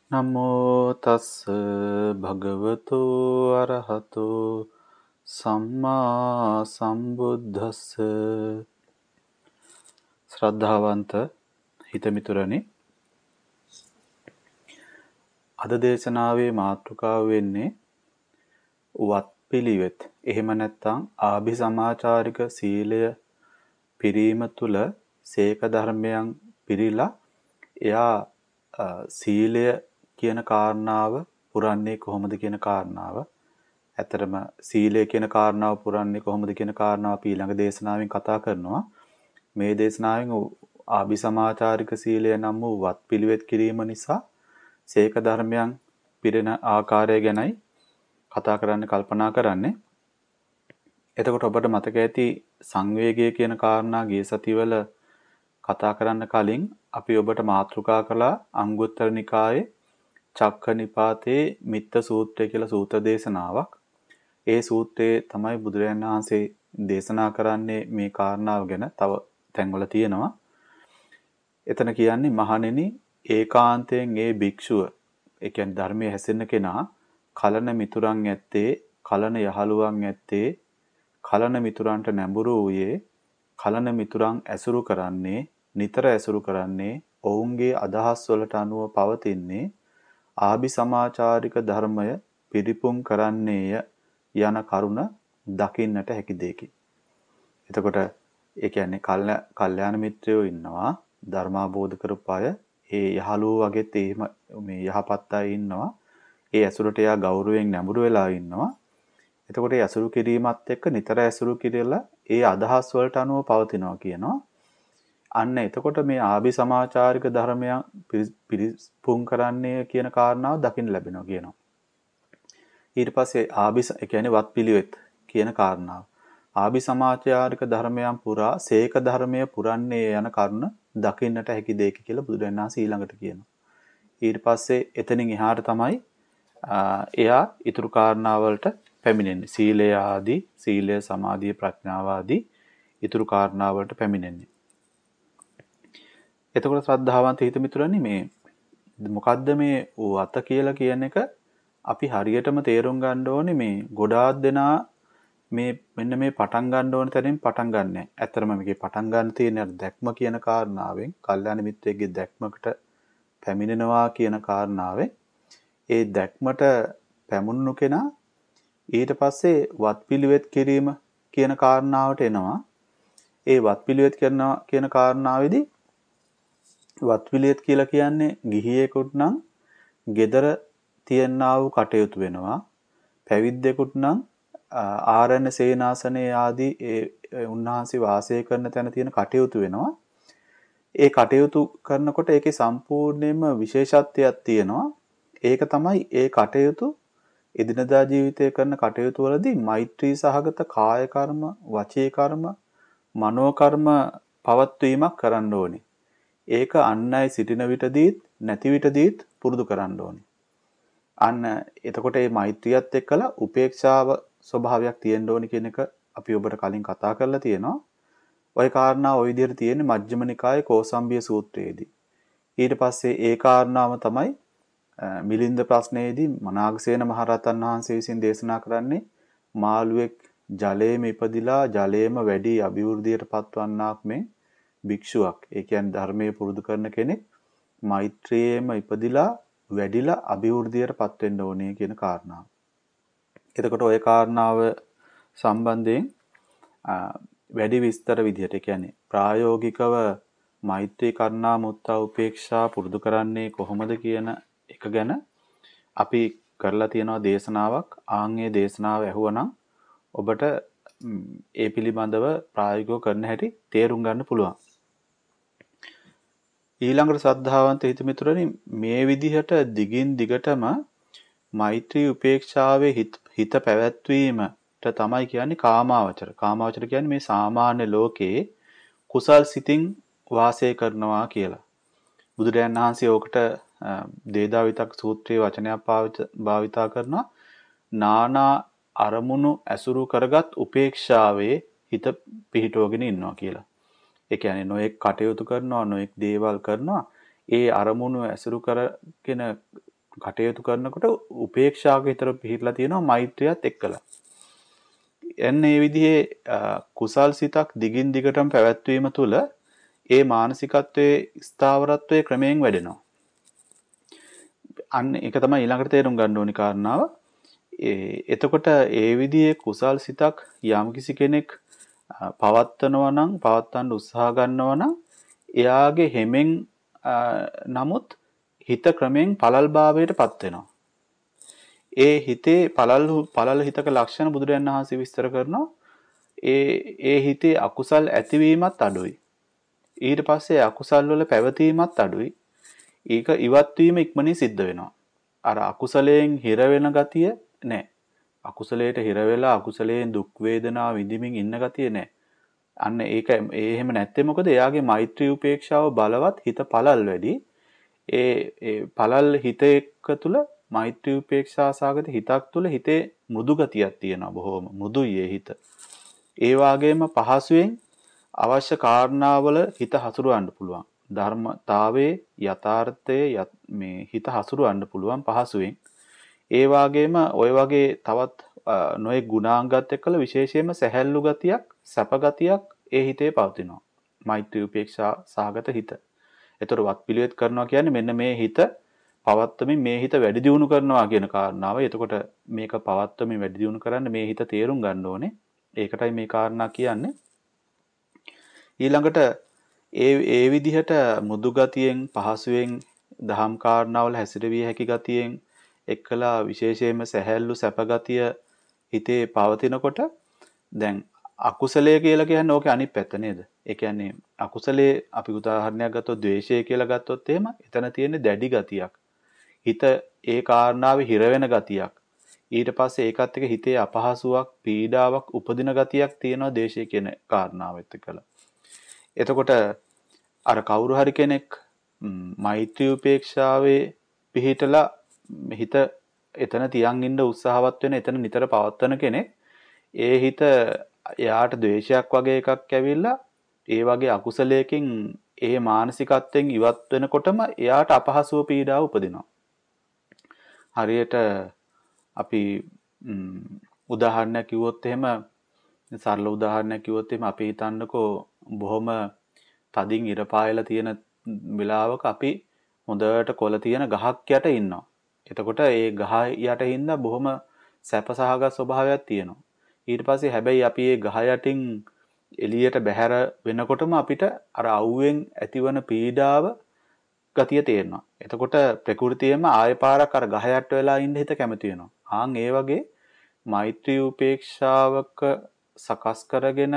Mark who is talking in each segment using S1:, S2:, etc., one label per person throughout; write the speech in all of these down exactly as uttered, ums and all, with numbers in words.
S1: නමෝ තස්ස භගවතු අරහතෝ සම්මා සම්බුද්දස්ස. ශ්‍රද්ධාවන්ත හිතමිතුරනි, අද දේශනාවේ මාතෘකාව වෙන්නේ වත්පිළිවෙත්. එහෙම නැත්නම් ආභිසමාචාරික සීලය පිරීම තුල සේක ධර්මයන් පිරීලා එයා අ, සීලය කියන කාරණාව පුරන්නේ කොහොමද කියන කාරණාව. ඇතරම සීලය කියන කාරණාව පුරන්නේ කොහොමද කියන කාරණාව අපි ඊළඟ දේශනාවෙන් කතා කරනවා. මේ දේශනාවෙන් ආභිසමාචාරික සීලය නම් වූ වත්පිළිවෙත් කිරීම නිසා සේක ධර්මයන් පිරෙන ආකාරය ගැනයි කතා කරන්න කල්පනා කරන්නේ. එතකොට ඔබට මතක ඇති සංවේගය කියන කාරණා ගිය සතිවල කතා කරන්න කලින් අපි ඔබට මාතෘකා කළා අංගුත්තර නිකායේ චක්ක නිපාතේ මිත්ත සූත්‍රය කියලා සූත්‍ර දේශනාවක්. ඒ සූත්‍රයේ තමයි බුදුරජාණන් වහන්සේ දේශනා කරන්නේ මේ කාරණාව ගැන. තව තැන්වල තියෙනවා. එතන කියන්නේ මහණෙනි, ඒකාන්තයෙන් ඒ භික්ෂුව, ඒ කියන්නේ ධර්මයේ හැසිරෙන කෙනා කලන මිතුරන් ඇත්තේ, කලන යහළුවන් ඇත්තේ, කලන මිතුරන්ට නැඹුරු වූයේ, කලන මිතුරන් ඇසුරු කරන්නේ, නිතර ඇසුරු කරන්නේ, ඔවුන්ගේ අදහස් වලට අනුව පවතින්නේ, ආභිසමාචාරික ධර්මය පිරිපුන් කරන්නේය යන කරුණ දකින්නට හැකි දෙකි. එතකොට ඒ කියන්නේ කල්යාණ මිත්‍රයෝ ඉන්නවා, ධර්මාබෝධ කරපු අය, ඒ යහළුවෝ වගේත් එහෙම මේ යහපත් අය ඉන්නවා. ඒ ඇසුරට එයා ගෞරවයෙන් නැඹුරු වෙලා ඉන්නවා. එතකොට ඒ ඇසුරු කිරීමත් එක්ක නිතර ඇසුරු කිරලා ඒ අදහස් වලට අනුව පවතිනවා කියනවා. අන්න එතකොට මේ ආභිසමාචාරික ධර්මයන් පිරිපුන් කරන්නේ කියන කාරණාව දකින්න ලැබෙනවා කියනවා. ඊට පස්සේ ආභිස ඒ කියන්නේ වත්පිළිවෙත් කියන කාරණාව. ආභිසමාචාරික ධර්මයන් පුරා සේක ධර්මය පුරන්නේ යන කරුණ දකින්නට හැකි දෙයක කියලා බුදුරජාණන් වහන්සේ ඊළඟට කියනවා. ඊට පස්සේ එතනින් එහාට තමයි එයා ඊතුරු කාරණාවලට පැමිණෙන්නේ. සීලය ආදී, සීලය, සමාධිය, ප්‍රඥාව ආදී ඊතුරු කාරණාවලට පැමිණෙන්නේ. එතකොට ශ්‍රද්ධාවන්ත හිත මිතුරනි, මේ මොකද්ද මේ වත කියලා කියන එක අපි හරියටම තේරුම් ගන්න ඕනේ. මේ ගොඩාක් දෙනා මේ මෙන්න මේ පටන් ගන්න ඕන තැනින් පටන් ගන්න නැහැ. ඇත්තටම මේකේ පටන් ගන්න තියෙන දැක්ම කියන කාරණාවෙන්, කල්යාණ මිත්‍රයෙක්ගේ දැක්මකට පැමිණෙනවා කියන කාරණාවෙන්, ඒ දැක්මට පැමුණු කෙනා ඊට පස්සේ වත්පිළිවෙත් කිරීම කියන කාරණාවට එනවා. ඒ වත්පිළිවෙත් කරනවා කියන කාරණාවේදී වත්පිළිවෙත් කියලා කියන්නේ ගිහියෙකුට නම් gedara තියනා වූ කටයුතු වෙනවා. පැවිද්දෙකුට නම් ආරණ්‍ය සේනාසනේ ආදී ඒ උන්වහන්සේ වාසය කරන තැන තියෙන කටයුතු වෙනවා. ඒ කටයුතු කරනකොට ඒකේ සම්පූර්ණයෙන්ම විශේෂත්වයක් තියෙනවා. ඒක තමයි ඒ කටයුතු එදිනදා ජීවිතයේ කරන කටයුතු වලදී මෛත්‍රී සහගත කාය කර්ම, වචී කර්ම, මනෝ කර්ම පවත්වීමක් කරන්න ඕනේ. ඒක අන් අය සිටින විටදීත් නැති විටදීත් පුරුදු කරන්න ඕනේ. අන්න එතකොට මේ මෛත්‍රියත් එක්කලා උපේක්ෂාව ස්වභාවයක් තියෙන්න ඕනේ කියන එක අපි ඔබට කලින් කතා කරලා තියෙනවා. ওই කාරණා ওই විදිහට තියෙන්නේ මජ්ක්‍ධිම නිකායේ කෝසම්බිය සූත්‍රයේදී. ඊට පස්සේ ඒ කාරණාව තමයි මිලින්ද ප්‍රශ්නයේදී මනාගසේන මහරහතන් වහන්සේ විසින් දේශනා කරන්නේ මාළුවෙක් ජලයේම ඉපදිලා ජලයේම වැඩි අභිවෘද්ධියට පත්වන්නාක් මේ භික්ෂුවක්. ඒ කියන්නේ ධර්මයේ පුරුදු කරන කෙනෙක් මෛත්‍රියේම ඉපදිලා වැඩිලා අභිවෘද්ධියට පත් වෙන්න ඕනේ කියන කාරණාව. එතකොට ওই කාරණාව සම්බන්ධයෙන් වැඩි විස්තර විදිහට, ඒ කියන්නේ ප්‍රායෝගිකව මෛත්‍රී, කරුණා, මුත්තා, උපේක්ෂා පුරුදු කරන්නේ කොහොමද කියන එක ගැන අපි කරලා තියෙනවා දේශනාවක්. ආන්ගේ දේශනාව ඇහුවනම් ඔබට ඒ පිළිබඳව ප්‍රායෝගිකව කරන්න හැටි තේරුම් ගන්න පුළුවන්. ඊළඟට ශ්‍රද්ධාවන්ත හිත මිතුරනි, මේ විදිහට දිගින් දිගටම මෛත්‍රී උපේක්ෂාවේ හිත පැවැත්වීමට තමයි කියන්නේ කාමාවචර. කාමාවචර කියන්නේ මේ සාමාන්‍ය ලෝකයේ කුසල් සිතින් වාසය කරනවා කියලා. බුදුරජාණන් වහන්සේ ඕකට දේදාවිතක් සූත්‍රයේ වචනයක් භාවිතා කරනවා. නානා අරමුණු ඇසුරු කරගත් උපේක්ෂාවේ හිත පිහිටවගෙන ඉන්නවා කියලා. ඒ කියන්නේ නොඑක් කටයුතු කරනවා, නොඑක් දේවල් කරනවා. ඒ අරමුණු ඇසුරු කරගෙන කටයුතු කරනකොට උපේක්ෂාවක විතර පිහිටලා තියෙනවා මෛත්‍රියත් එක්කලා. එන්න මේ විදිහේ කුසල් සිතක් දිගින් දිගටම පැවැත්වීම තුළ ඒ මානසිකත්වයේ ස්ථාවරත්වයේ ක්‍රමයෙන් වැඩෙනවා. අන්න ඒක තමයි ඊළඟට තේරුම් ගන්න ඕනි කාරණාව. ඒ එතකොට ඒ විදිහේ කුසල් සිතක් යම්කිසි කෙනෙක් පවත්නවා නම් පවත්වන්න උත්සාහ ගන්නවා නම් එයාගේ හැමෙන් නමුත් හිත ක්‍රමයෙන් පළල් භාවයට පත් වෙනවා. ඒ හිතේ පළල් පළල් හිතක ලක්ෂණ බුදුරජාණන් වහන්සේ විස්තර කරනවා. ඒ ඒ හිතේ අකුසල් ඇතිවීමත් අඩුයි. ඊට පස්සේ අකුසල් වල පැවතීමත් අඩුයි. ඒක ඉවත් වීම ඉක්මනින් සිද්ධ වෙනවා. අර අකුසලයෙන් හිර වෙන ගතිය නැහැ. අකුසලයට හිර වෙලා අකුසලයෙන් දුක් වේදනා විඳින්මින් ඉන්න ගතිය නැහැ. අන්න ඒක ඒ එහෙම නැත්තේ මොකද? එයාගේ මෛත්‍රී උපේක්ෂාව බලවත් හිත පළල් වැඩි. ඒ ඒ පළල් හිත එක්ක තුල මෛත්‍රී උපේක්ෂා සාගත හිතක් තුල හිතේ මෘදු ගතියක් තියෙනවා. බොහොම මෘදුයි ඒ හිත. ඒ වගේම පහසුවෙන් අවශ්‍ය කාරණාවල හිත හසුරවන්න පුළුවන්. ධර්මතාවයේ යථාර්ථයේ මේ හිත හසුරවන්න පුළුවන් පහසුවෙන්. ඒ වගේම ওই වගේ තවත් නොයේ ගුණාංගات එක්කලා විශේෂයෙන්ම සැහැල්ලු ගතියක්, සැප ගතියක් ඒ හිතේ පවතිනවා. මෛත්‍රී උපේක්ෂා සාගත හිත. ඒතර වත් පිළිවෙත් කරනවා කියන්නේ මෙන්න මේ හිත පවත්වමින් මේ හිත වැඩි දියුණු කරනවා කියන කාරණාව. එතකොට මේක පවත්වමින් වැඩි දියුණු කරන්න මේ හිත තේරුම් ගන්න ඕනේ. ඒකටයි මේ කාරණා කියන්නේ. ඊළඟට ඒ ඒ විදිහට මුදු ගතියෙන් පහසුවෙන් දහම් කාරණාවල හැසිරවිය හැකි ගතියෙන් එක්කලා විශේෂයෙන්ම සැහැල්ලු සැප ගතිය හිතේ පවතිනකොට දැන් අකුසලයේ කියලා කියන්නේ ඕකේ අනිත් පැත්ත නේද? ඒ කියන්නේ අකුසලයේ අපි උදාහරණයක් ගත්තොත් ද්වේෂය කියලා ගත්තොත් එහෙම එතන තියෙන්නේ දැඩි ගතියක්. හිත ඒ කාරණාවේ හිර වෙන ගතියක්. ඊට පස්සේ ඒකත් එක්ක හිතේ අපහසුාවක්, පීඩාවක් උපදින ගතියක් තියෙනවා ද්වේෂය කියන කාරණාවත් එක්කලා. එතකොට අර කවුරු හරි කෙනෙක් මෛත්‍රී උපේක්ෂාවේ පිහිටලා හිත එතන තියන් ඉන්න උත්සාහවත් වෙන එතන නිතර පවත්වන කෙනෙක් ඒ හිත එයාට ද්වේෂයක් වගේ එකක් ඇවිල්ලා ඒ වගේ අකුසලයකින් ඒ මානසිකත්වයෙන් ඉවත් වෙනකොටම එයාට අපහසුව පීඩාව උපදිනවා. හරියට අපි උදාහරණයක් කිව්වොත් එහෙම සරල උදාහරණයක් කිව්වොත් එහෙම අපි හිතන්නකෝ බොහොම තදින් ඉර පායලා තියෙන වෙලාවක අපි හොඳට කොළ තියෙන ගහක් යට ඉන්නවා. එතකොට ඒ ගහ යට ඉඳලා බොහොම සැපසහගත ස්වභාවයක් තියෙනවා. ඊට පස්සේ හැබැයි අපි ඒ ගහ යටින් එළියට බැහැර වෙනකොටම අපිට අර අවුවෙන් ඇතිවන පීඩාව ගතිය තේරෙනවා. එතකොට ප්‍රകൃතියෙම ආය පාරක් අර ගහ යට වෙලා ඉන්න හිත කැමති වෙනවා. ආන් ඒ වගේ මෛත්‍රී උපේක්ෂාවක සකස් කරගෙන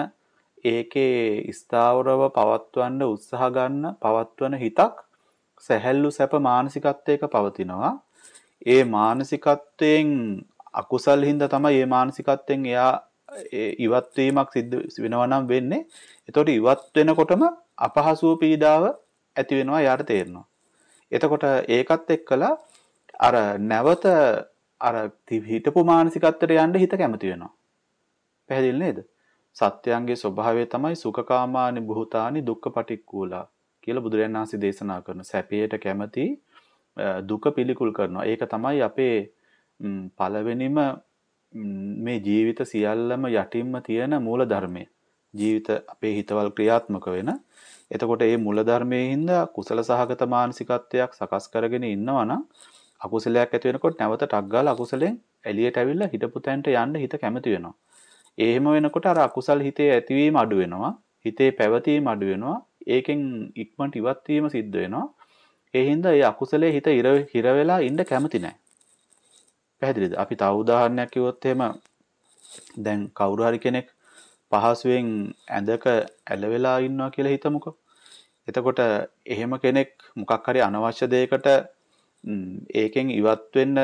S1: ඒකේ ස්ථාවරව පවත්වන්න උත්සාහ ගන්න පවත්වන හිතක් සැහැල්ලු සැප මානසිකත්වයක පවතිනවා. ඒ මානසිකත්වයෙන් අකුසල් හින්දා තමයි මේ මානසිකත්වයෙන් එයා ඉවත් වීමක් සිද්ධ වෙනවා නම් වෙන්නේ. එතකොට ඉවත් වෙනකොටම අපහසු පීඩාව ඇති වෙනවා යාට තේරෙනවා. එතකොට ඒකත් එක්කලා අර නැවත අර හිතපු මානසිකත්වයට යන්න හිත කැමති වෙනවා. පැහැදිලි නේද? සත්‍යයන්ගේ ස්වභාවය තමයි සුඛකාමානි බුතානි දුක්ඛ පටික්කුලා කියලා බුදුරජාණන් වහන්සේ දේශනා කරන සැපයට කැමති දුක පිළිකුල් කරනවා. ඒක තමයි අපේ පළවෙනිම මේ ජීවිත සියල්ලම යටින්ම තියෙන මූල ධර්මය. ජීවිත අපේ හිතවල් ක්‍රියාත්මක වෙන. එතකොට මේ මූල ධර්මයේ හින්දා කුසල සහගත මානසිකත්වයක් සකස් කරගෙන ඉන්නවා නම් අකුසලයක් ඇති වෙනකොට නැවත ටක් ගාලා අකුසලෙන් එළියට ඇවිල්ලා හිතපු තැනට යන්න හිත කැමති වෙනවා. එහෙම වෙනකොට අර අකුසල් හිතේ ඇතිවීම අඩු වෙනවා. හිතේ පැවතීම අඩු වෙනවා. ඒකෙන් ඉක්මනට ඉවත් වීම සිද්ධ වෙනවා. ඒ හින්දා ඒ අකුසලයේ හිත හිර වෙලා ඉන්න කැමති නැහැ. පැහැදිලිද? අපි තව උදාහරණයක් කිව්වොත් එහෙම දැන් කවුරු හරි කෙනෙක් පහසුවෙන් ඇඳක ඇලවෙලා ඉන්නවා කියලා හිතමුකෝ. එතකොට එහෙම කෙනෙක් මොකක් හරි අනවශ්‍ය දෙයකට ඒකෙන් ඉවත් වෙන්න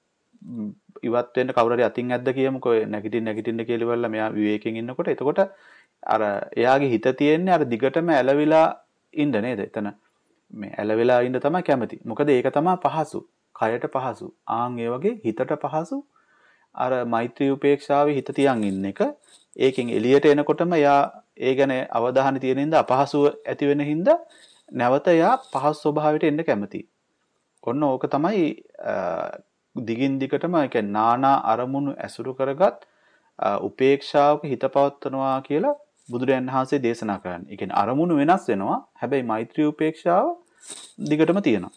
S1: ඉවත් වෙන්න කවුරු හරි අතින් ඇද්ද කියමුකෝ නැගිටින්න නැගිටින්න කියලා ඉවරලා මෙයා විවේකයෙන් ඉන්නකොට එතකොට අර එයාගේ හිත තියෙන්නේ අර දිගටම ඇලවිලා ඉන්න නේද? එතන මේ ඇලවිලා ඉන්න තමයි කැමති. මොකද ඒක තමයි පහසු. කයට පහසු. ආන් ඒ වගේ හිතට පහසු අර මෛත්‍රී උපේක්ෂාවේ හිත තියන් ඉන්න එක. ඒකෙන් එළියට එනකොටම එයා ඒ ගැන අවධානය තියෙන හින්දා අපහසුව ඇති වෙන හින්දා නැවත එයා පහසු ස්වභාවයට එන්න කැමතියි. ඔන්න ඕක තමයි දිගින් දිගටම ඒ කියන්නේ නානා අරමුණු ඇසුරු කරගත් උපේක්ෂාවක හිත පවත්වනවා කියලා බුදුරජාණන් වහන්සේ දේශනා කරන්නේ. ඒ කියන්නේ අරමුණු වෙනස් වෙනවා. හැබැයි මෛත්‍රී උපේක්ෂාව දිගටම තියෙනවා.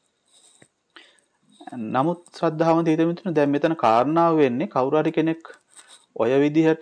S1: නමුත් ශ්‍රද්ධාවන්ත හිත මිතුන දැන් මෙතන කාරණාව වෙන්නේ කවුරු හරි කෙනෙක් ඔය විදිහට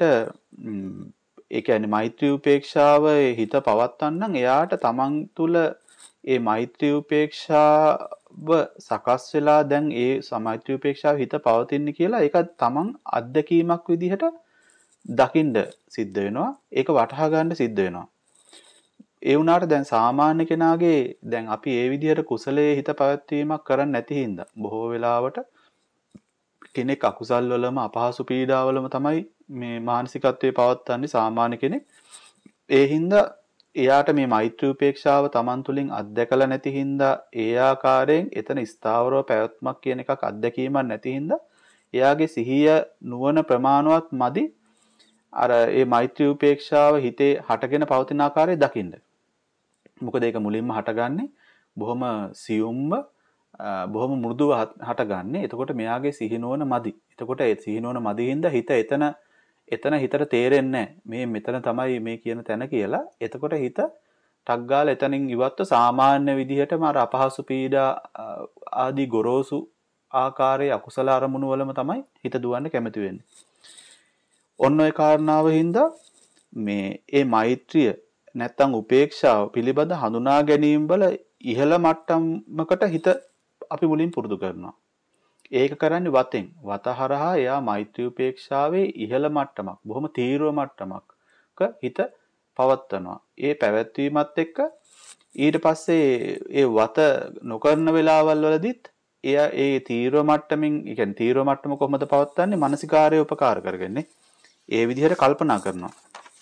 S1: ඒ කියන්නේ මෛත්‍රී උපේක්ෂාව හිත පවත්වන්න එයාට තමන් තුළ ඒ මෛත්‍රී උපේක්ෂාව සකස් වෙලා දැන් ඒ මෛත්‍රී උපේක්ෂාව හිත පවතින්නේ කියලා ඒක තමන් අත්දැකීමක් විදිහට දකින්න සිද්ධ වෙනවා. ඒක වටහා ගන්න සිද්ධ වෙනවා. ඒ වුණාට දැන් සාමාන්‍ය කෙනාගේ දැන් අපි ඒ විදිහට කුසලයේ හිත පැවැත්වීමක් කරන්නේ නැති හින්දා බොහෝ වෙලාවට කෙනෙක් අකුසල් වලම අපහසු පීඩාවලම තමයි මේ මානසිකත්වයේ පවත්වන්නේ සාමාන්‍ය කෙනෙක්. ඒ හින්දා එයාට මේ මෛත්‍රී උපේක්ෂාව Taman තුලින් අත්දැකලා නැති හින්දා ඒ ආකාරයෙන් එතන ස්ථාවරව පැවැත්මක් කියන එකක් අත්දැකීමක් නැති හින්දා එයාගේ සිහිය නුවණ ප්‍රමාණවත් මදි අර ඒ මෛත්‍රී උපේක්ෂාව හිතේ හටගෙන පවතින ආකාරය දකින්න. මොකද ඒක මුලින්ම හටගන්නේ බොහොම සියුම්ව බොහොම මෘදුව හටගන්නේ. එතකොට මෙයාගේ සිහිනුවන මදි. එතකොට ඒ සිහිනුවන මදි හින්දා හිත එතන එතන හිතට තේරෙන්නේ මේ මෙතන තමයි මේ කියන තැන කියලා. එතකොට හිත ටක් ගාලා එතනින් ඉවත්ව සාමාන්‍ය විදිහටම අර අපහසු පීඩා ආදී ගොරෝසු ආකාරයේ අකුසල අරමුණු වලම තමයි හිත දුවන්න කැමති වෙන්නේ. ඔන්න ඔය කාරණාව හින්දා මේ ඒ මෛත්‍රිය නැත්තම් උපේක්ෂාව පිළිබඳ හඳුනා ගැනීම වල ඉහළ මට්ටමකට හිත අපි මුලින් පුරුදු කරනවා. ඒක කරන්නේ වතෙන්. වතහරහා එයා මෛත්‍රී උපේක්ෂාවේ ඉහළ මට්ටමක්, බොහොම තීව්‍ර මට්ටමක හිත පවත්වනවා. ඒ පැවැත්වීමත් එක්ක ඊට පස්සේ ඒ වත නොකරන වෙලාවල් වලදීත් එයා ඒ තීව්‍ර මට්ටමින්, ඒ කියන්නේ තීව්‍ර මට්ටම කොහොමද පවත්වන්නේ? මානසිකාර්ය උපකාර කරගන්නේ. ඒ විදිහට කල්පනා කරනවා.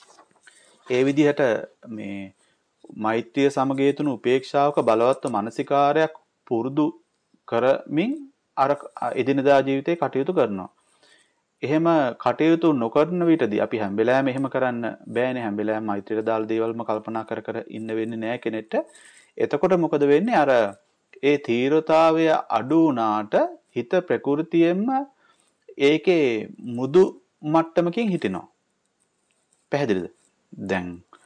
S1: ඒ විදිහට මේ මෛත්‍රිය සමගේතුණු උපේක්ෂාවක බලවත්ව මානසිකාරයක් පුරුදු කරමින් අර එදිනදා ජීවිතේ කටයුතු කරනවා. එහෙම කටයුතු නොකරන විටදී අපි හැම වෙලාවෙම එහෙම කරන්න බෑනේ. හැම වෙලාවෙම මෛත්‍රියට දාලා දේවල්ම කල්පනා කර කර ඉන්න වෙන්නේ නෑ කෙනෙක්ට. එතකොට මොකද වෙන්නේ? අර ඒ තීරතාවය අඩු වුණාට හිත ප්‍රകൃතියෙන්ම ඒකේ මුදු මට්ටමකින් හිටිනවා. පැහැදිලිද? දැන්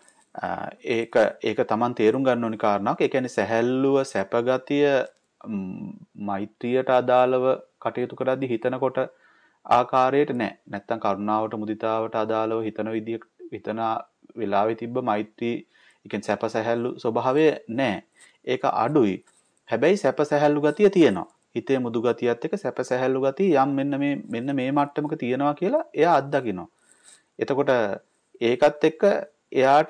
S1: ඒක ඒක Taman තේරුම් ගන්න ඕනි කාරණාවක්. ඒ කියන්නේ සැහැල්ලුව සැපගතිය මෛත්‍රියට අදාළව කටයුතු කරද්දී හිතනකොට ආකාරයට නෑ. නැත්තම් කරුණාවට මුදිතාවට අදාළව හිතන විදිය හිතන වෙලාවේ තිබ්බ මෛත්‍රී ඒ කියන්නේ සැප සැහැල්ලු ස්වභාවය නෑ. ඒක අඩුයි. හැබැයි සැප සැහැල්ලු ගතිය තියෙනවා. හිතේ මුදු ගතියත් එක්ක සැප සැහැල්ලු ගතිය යම් මෙන්න මේ මෙන්න මේ මට්ටමක තියෙනවා කියලා එයා අත්දකිනවා. එතකොට ඒකත් එක්ක එයාට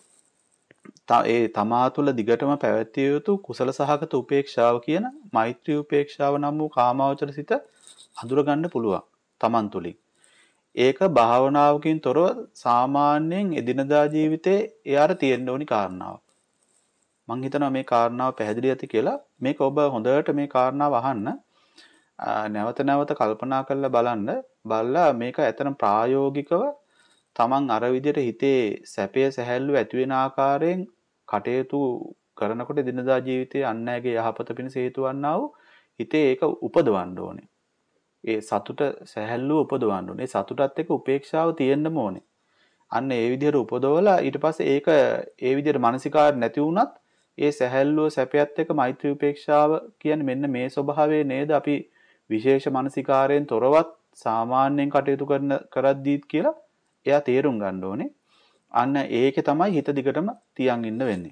S1: ඒ තමා තුළ දිගටම පැවැත්විය යුතු කුසල සහගත උපේක්ෂාව කියන මෛත්‍රී උපේක්ෂාව නම් වූ කාමාවචර සිත අඳුර ගන්න පුළුවන් තමන් තුළින්. ඒක භාවනාවකින් තොරව සාමාන්‍යයෙන් එදිනදා ජීවිතේ එයාට තියෙන්න ඕනි කාරණාවක්. මම හිතනවා මේ කාරණාව පැහැදිලි ඇති කියලා. මේක ඔබ හොඳට මේ කාරණාව අහන්න නැවත නැවත කල්පනා කරලා බලන්න. බලලා මේක ඇත්තටම ප්‍රායෝගිකව තමන් අර විදිහට හිතේ සැපය සැහැල්ලු ඇති වෙන ආකාරයෙන් කටයුතු කරනකොට දිනදා ජීවිතයේ අන් අයගේ යහපත පිණිස හේතු වන්නා වූ හිතේ ඒක උපදවන්න ඕනේ. ඒ සතුට සැහැල්ලුව උපදවන්න ඕනේ. ඒ සතුටත් එක්ක උපේක්ෂාව තියෙන්නම ඕනේ. අන්න ඒ විදිහට උපදවලා ඊට පස්සේ ඒක ඒ විදිහට මානසිකාර නැති වුණත් ඒ සැහැල්ලුව සැපයත් එක්ක මෛත්‍රී උපේක්ෂාව කියන්නේ මෙන්න මේ ස්වභාවය නේද අපි විශේෂ මානසිකාරයෙන් තොරවත් සාමාන්‍යයෙන් කටයුතු කරන කරද්දීත් කියලා එයා තේරුම් ගන්න ඕනේ. අන්න ඒකේ තමයි හිත දිගටම තියන් ඉන්න වෙන්නේ.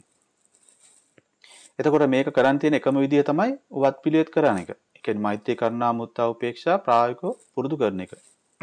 S1: එතකොට මේක කරන් තියෙන එකම විදිය තමයි වත් පිළිවෙත් කරන එක. ඒ කියන්නේ මෛත්‍රී කරුණා මුත්තා උපේක්ෂා ප්‍රායෝගිකව පුරුදු කරන එක.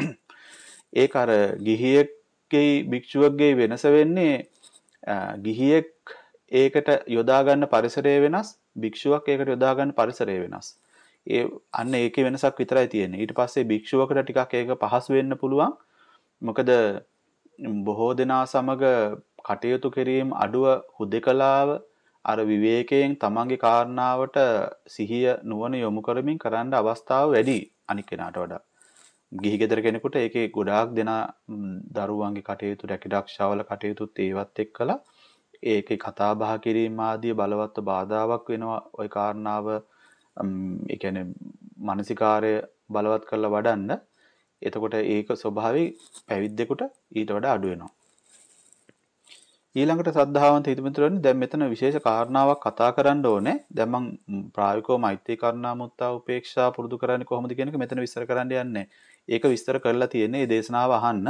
S1: ඒක අර ගිහියෙක්ගේ භික්ෂුවක්ගේ වෙනස වෙන්නේ ගිහියෙක් ඒකට යොදා ගන්න පරිසරය වෙනස්, භික්ෂුවක් ඒකට යොදා ගන්න පරිසරය වෙනස්. ඒ අන්න ඒකේ වෙනසක් විතරයි තියෙන්නේ. ඊට පස්සේ භික්ෂුවකට ටිකක් ඒක පහසු වෙන්න පුළුවන්. මොකද බොහෝ දෙනා සමග කටයුතු කිරීම අඩුව හුදෙකලාව අර විවේකයෙන් තමන්ගේ කාරණාවට සිහිය නුවණ යොමු කරමින් කරන්න අවස්ථාව වැඩි අනික් කෙනාට වඩා. ගිහි ගෙදර කෙනෙකුට ඒකේ ගොඩාක් දෙනා දරුවන්ගේ කටයුතු රැකිරක්ෂාවල කටයුතුත් ඒවත් එක්කලා ඒකේ කතා බහ කිරීම ආදී බලවත් බාධාවක් වෙනවා. ওই කාරණාව ඒ කියන්නේ මානසිකාර්ය බලවත් කරලා වඩන්න. එතකොට ඒක ස්වභාවي පැවිද්දෙකුට ඊට වඩා අඩු වෙනවා. ඊළඟට සද්ධාවන්ත හිතමිතුරනි දැන් මෙතන විශේෂ කාරණාවක් කතා කරන්න ඕනේ. දැන් මම ප්‍රායෝගිකව මෛත්‍රී කරුණා මුත්තා උපේක්ෂා පුරුදු කරන්නේ කොහොමද කියන එක මෙතන විස්තර කරන්න යන්නේ. ඒක විස්තර කරලා තියෙන්නේ මේ දේශනාව අහන්න.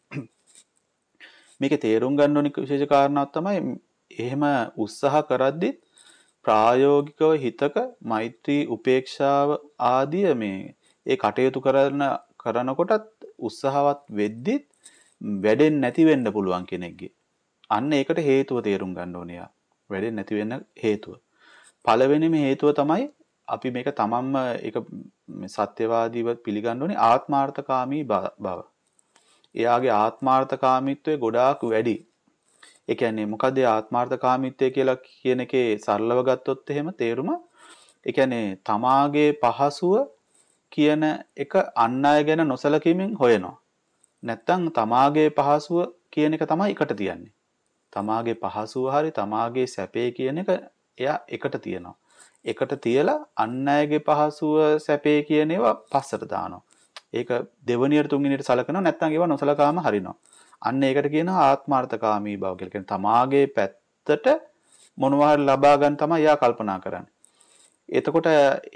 S1: මේකේ තේරුම් ගන්න ඕනි විශේෂ කාරණාවක් තමයි එහෙම උත්සාහ කරද්දි ප්‍රායෝගිකව හිතක මෛත්‍රී උපේක්ෂාව ආදී මේ ඒ කටයුතු කරන කරනකොටත් උත්සාහවත් වෙද්දි වැඩෙන්නේ නැති වෙන්න පුළුවන් කෙනෙක්ගේ. අන්න ඒකට හේතුව තේරුම් ගන්න ඕනේ යා. වැඩෙන්නේ නැති වෙන්න හේතුව. පළවෙනිම හේතුව තමයි අපි මේක තමන්ම ඒක සත්‍යවාදීව පිළිගන්න ඕනේ ආත්මාර්ථකාමී බව. එයාගේ ආත්මාර්ථකාමීත්වය ගොඩාක් වැඩි. ඒ කියන්නේ මොකද ආත්මාර්ථකාමීත්වය කියලා කියන එකේ සරලව ගත්තොත් එහෙම තේරුම ඒ කියන්නේ තමාගේ පහසුව කියන එක අන් අය ගැන නොසලකීමෙන් හොයනවා. නැත්තම් තමාගේ පහසුව කියන එක තමයි එකට තියන්නේ. තමාගේ පහසුව හරි තමාගේ සැපේ කියන එක එයා එකට තියනවා. එකට තියලා අන් අයගේ පහසුව සැපේ කියන ඒවා පස්සට දානවා. ඒක දෙවනියට තුන්වෙනියට සලකනවා නැත්නම් ඒවා නොසලකාම හරිනවා. අන්න ඒකට කියනවා ආත්මාර්ථකාමී බව කියලා. කියන්නේ තමාගේ පැත්තට මොනවා හරි ලබා ගන්න තමයි එයා කල්පනා කරන්නේ. එතකොට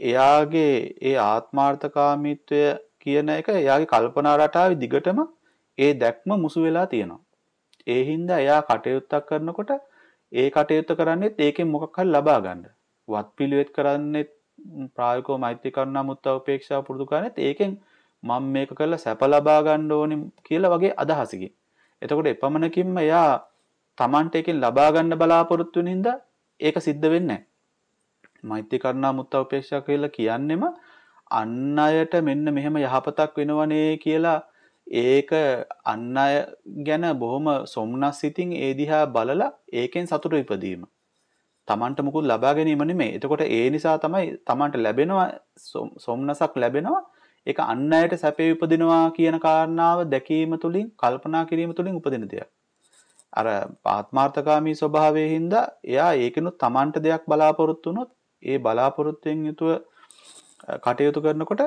S1: එයාගේ ඒ ආත්මාර්ථකාමීත්වය කියන එක එයාගේ කල්පනා රටාවේ දිගටම ඒ දැක්ම මුසු වෙලා තියෙනවා. ඒ හින්දා එයා කටයුත්තක් කරනකොට ඒ කටයුත්ත කරන්නේත් ඒකෙන් මොකක් හරි ලබා ගන්න. වත් පිළිවෙත් කරන්නේත් ප්‍රායෝගිකව මෛත්‍රී කරුණා මුත්තා උපේක්ෂාව පුරුදු කරන්නේත් ඒකෙන් මම මේක කරලා සැප ලබා ගන්න ඕනේ කියලා වගේ අදහසකින්. එතකොට එපමණකින්ම එයා Tamanට එකෙන් ලබා ගන්න බලාපොරොත්තු වෙන හින්දා ඒක සිද්ධ වෙන්නේ නැහැ. මෛත්‍රී කරුණා මුත්තා උපේක්ෂා කියලා කියන්නෙම අන් අයට මෙන්න මෙහෙම යහපතක් වෙනවනේ කියලා ඒක අන් අය ගැන බොහොම සොම්නස් සිතින් ඒ දිහා බලලා ඒකෙන් සතුට ඉපදීම. Tamanට මුකුත් ලබා ගැනීම නෙමෙයි. එතකොට ඒ නිසා තමයි Tamanට ලැබෙනවා සොම්නසක් ලැබෙනවා. ඒක අන් අයට සැපේ උපදිනවා කියන කාරණාව දැකීම තුළින් කල්පනා කිරීම තුළින් උපදින දෙයක්. අර ආත්මාර්ථකාමී ස්වභාවයෙන් හින්දා එයා ඒකිනුත් Tamanට දෙයක් බලාපොරොත්තු වුණොත් ඒ බලාපොරොත්තුෙන් යුතුව කටයුතු කරනකොට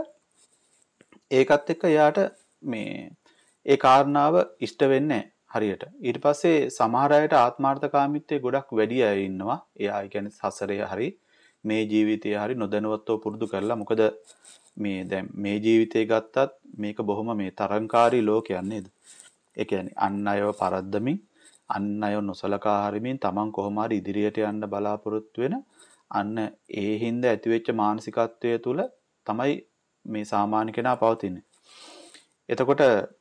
S1: ඒකත් එක්ක එයාට මේ ඒ කාරණාව ඉෂ්ට වෙන්නේ හරියට. ඊට පස්සේ සමහර අයට ආත්මාර්ථකාමීත්වයේ ගොඩක් වැඩි අය ඉන්නවා. එයා කියන්නේ සසරේ හරි මේ ජීවිතයේ හරි නොදැනුවත්ව පුරුදු කරලා මොකද මේ දැන් මේ ජීවිතේ ගත්තත් මේක බොහොම මේ තරංකාරී ලෝකයක් නේද? ඒ කියන්නේ අන් අයව පරද්දමින් අන් අයව නොසලකා හරිමින් Taman කොහොම හරි ඉදිරියට යන්න බලාපොරොත්තු වෙන අන්න ඒ හින්දා ඇතිවෙච්ච මානසිකත්වය තුළ තමයි මේ සාමාන්‍ය කෙනා පවතින්නේ. එතකොට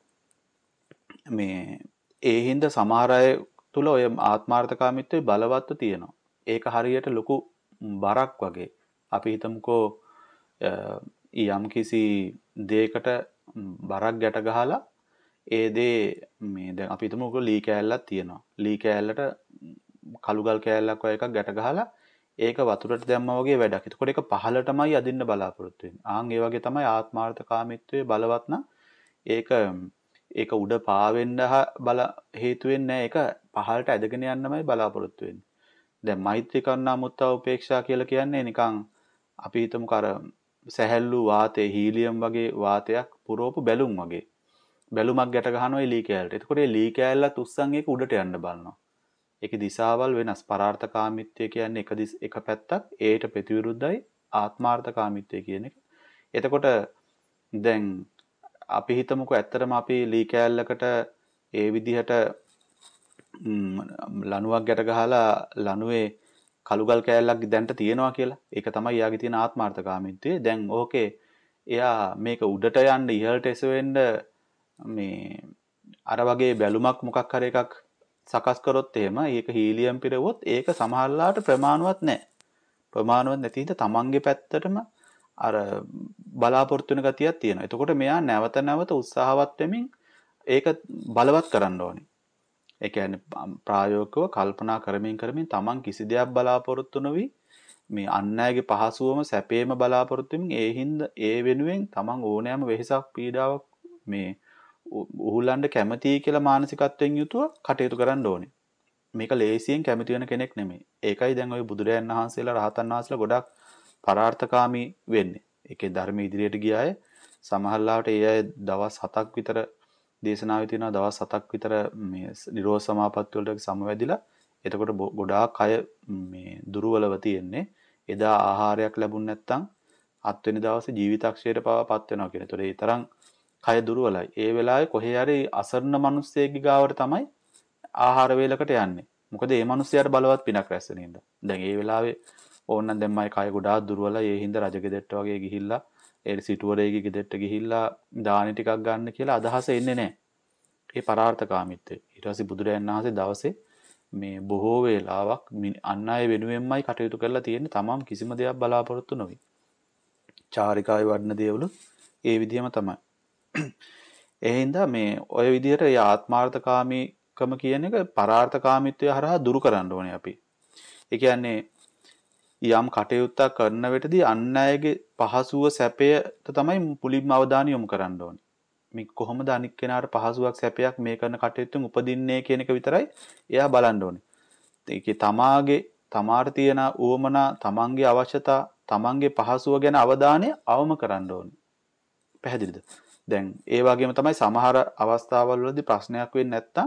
S1: මේ ඒ හින්දා සමහර අය තුළ ඔය ආත්මාර්ථකාමීත්වයේ බලවත්ව තියෙනවා. ඒක හරියට ලොකු බරක් වගේ. අපි හිතමුකෝ යම් කිසි දෙයකට බරක් ගැට ගහලා ඒ දේ මේ දැන් අපි හිතමුකෝ ලී කෑල්ලක් තියෙනවා. ලී කෑල්ලට කළුගල් කෑල්ලක් වගේ එකක් ගැට ගහලා ඒක වතුරට දැම්මා වගේ වැඩක්. එතකොට ඒක පහළටමයි අදින්න බලාපොරොත්තු වෙන්නේ. ආන් ඒ වගේ තමයි ආත්මාර්ථකාමීත්වයේ බලවත් නම් ඒක ඒක උඩ පාවෙන්න බල හේතු වෙන්නේ නැහැ. ඒක පහළට ඇදගෙන යන්නමයි බලාපොරොත්තු වෙන්නේ. දැන් මෛත්‍රී කරුණා මුත්තා උපේක්ෂා කියලා කියන්නේ නිකන් අපි හිතමුකෝ අර සැහැල්ලු වාතයේ හීලියම් වගේ වාතයක් පුරවපු බැලුම් වගේ. බැලුමක් ගැට ගන්නවා ලී කෑල්ලට. එතකොට ඒ ලී කෑල්ලත් උස්සන් ඒක උඩට යන්න බලනවා. ඒකේ දිශාවල් වෙනස්. පරාර්ථකාමීත්වය කියන්නේ එක එක පැත්තක්. ඒට ප්‍රතිවිරුද්ධයි ආත්මාර්ථකාමීත්වය කියන එක. එතකොට දැන් අපි හිතමුකෝ ඇත්තටම අපි ලී කෑල්ලකට ඒ විදිහට ලණුවක් ගැට ගහලා ලණුවේ කළුගල් කෑල්ලක් දැන්ට තියෙනවා කියලා. ඒක තමයි යාගේ තියෙන ආත්මාර්ථකාමීත්වය. දැන් ඕකේ එයා මේක උඩට යන්න ඉහළට එසවෙන්න මේ අර වගේ බැලුමක් මොකක් හරි එකක් සකස් කරොත් එහෙම ඒක හීලියම් පිරවුවොත් ඒක සමහරලාට ප්‍රමාණවත් නැහැ. ප්‍රමාණවත් නැති හින්දා තමන්ගේ පැත්තටම අර බලාපොරොත්තු වෙන ගතියක් තියෙනවා. එතකොට මෙයා නැවත නැවත උත්සාහවත් වෙමින් ඒක බලවත් කරන්න ඕනේ. ඒ කියන්නේ ප්‍රායෝගිකව කල්පනා කරමින් කරමින් තමන් කිසි දෙයක් බලාපොරොත්තු නොවි මේ අන් අයගේ පහසුවම සැපේම බලාපොරොත්තු වෙමින් ඒ හින්දා ඒ වෙනුවෙන් තමන් ඕනෑම වෙහසක් පීඩාවක් මේ උහුලන්න කැමතියි කියලා මානසිකත්වයෙන් යුතුව කටයුතු කරන්න ඕනේ. මේක ලේසියෙන් කැමති වෙන කෙනෙක් නෙමෙයි. ඒකයි දැන් ওই බුදුරයන් වහන්සේලා රහතන් වහන්සේලා ගොඩක් පරාර්ථකාමී වෙන්නේ. ඒකේ ධර්ම ඉදිරියට ගියාය සමහරලාට ඒ අය දවස් හතක් විතර දේශනාවේ තියෙනවා දවස් හතක් විතර මේ නිරෝධ සමාපatti වලට සමවැදිලා එතකොට ගොඩාක් අය මේ දුර්වලව තියෙන්නේ. එදා ආහාරයක් ලැබුණ නැත්නම් හත් වෙනි දවසේ ජීවිතක්ෂයට පවාපත් වෙනවා කියන. ඒතකොට ඒ තරම් කය දුර්වලයි. ඒ වෙලාවේ කොහේ හරි අසරණ මිනිස්සෙක්ගේ ගාවට තමයි ආහාර වේලකට යන්නේ. මොකද ඒ මිනිස්සයාට බලවත් පිනක් රැස් වෙන හින්දා. දැන් ඒ වෙලාවේ ඕනනම් දැන් මයි කය ගොඩාක් දුර්වලයි. ඒ හින්දා රජගෙදරට වගේ ගිහිල්ලා ඒ සිටුවරේගේ ගෙදරට ගිහිල්ලා දානි ටිකක් ගන්න කියලා අදහස එන්නේ නැහැ. ඒ පරාර්ථකාමීත්වය. ඊට පස්සේ බුදුරජාණන් වහන්සේ දවසේ මේ බොහෝ වේලාවක් අන් අය වෙනුවෙන්මයි කටයුතු කරලා තියෙන්නේ. තමම් කිසිම දෙයක් බලාපොරොත්තු නොවි. චාරිකාවේ වඩන දේවලු ඒ විදිහම තමයි. ඒ හින්දා මේ ඔය විදිහට ඒ ආත්මාර්ථකාමීකම කියන එක පරාර්ථකාමීත්වය හරහා දුරු කරන්න ඕනේ අපි. ඒ කියන්නේ යම් කටයුත්තක් කරන වෙටදී අන් අයගේ පහසුව සැපයට තමයි මුලින්ම අවධානය යොමු කරන්න ඕනේ. මේ කොහොමද අනික් කෙනාට පහසුවක් සැපයක් මේ කරන කටයුත්තෙන් උපදින්නේ කියන එක විතරයි එයා බලන්න ඕනේ. ඒකේ තමාගේ තමාට තියෙන උවමනා, තමන්ගේ අවශ්‍යතා, තමන්ගේ පහසුව ගැන අවධානය අවම කරන්න ඕනේ. පැහැදිලිද? දැන් ඒ වගේම තමයි සමහර අවස්ථාවල් වලදී ප්‍රශ්නයක් වෙන්නේ නැත්තම්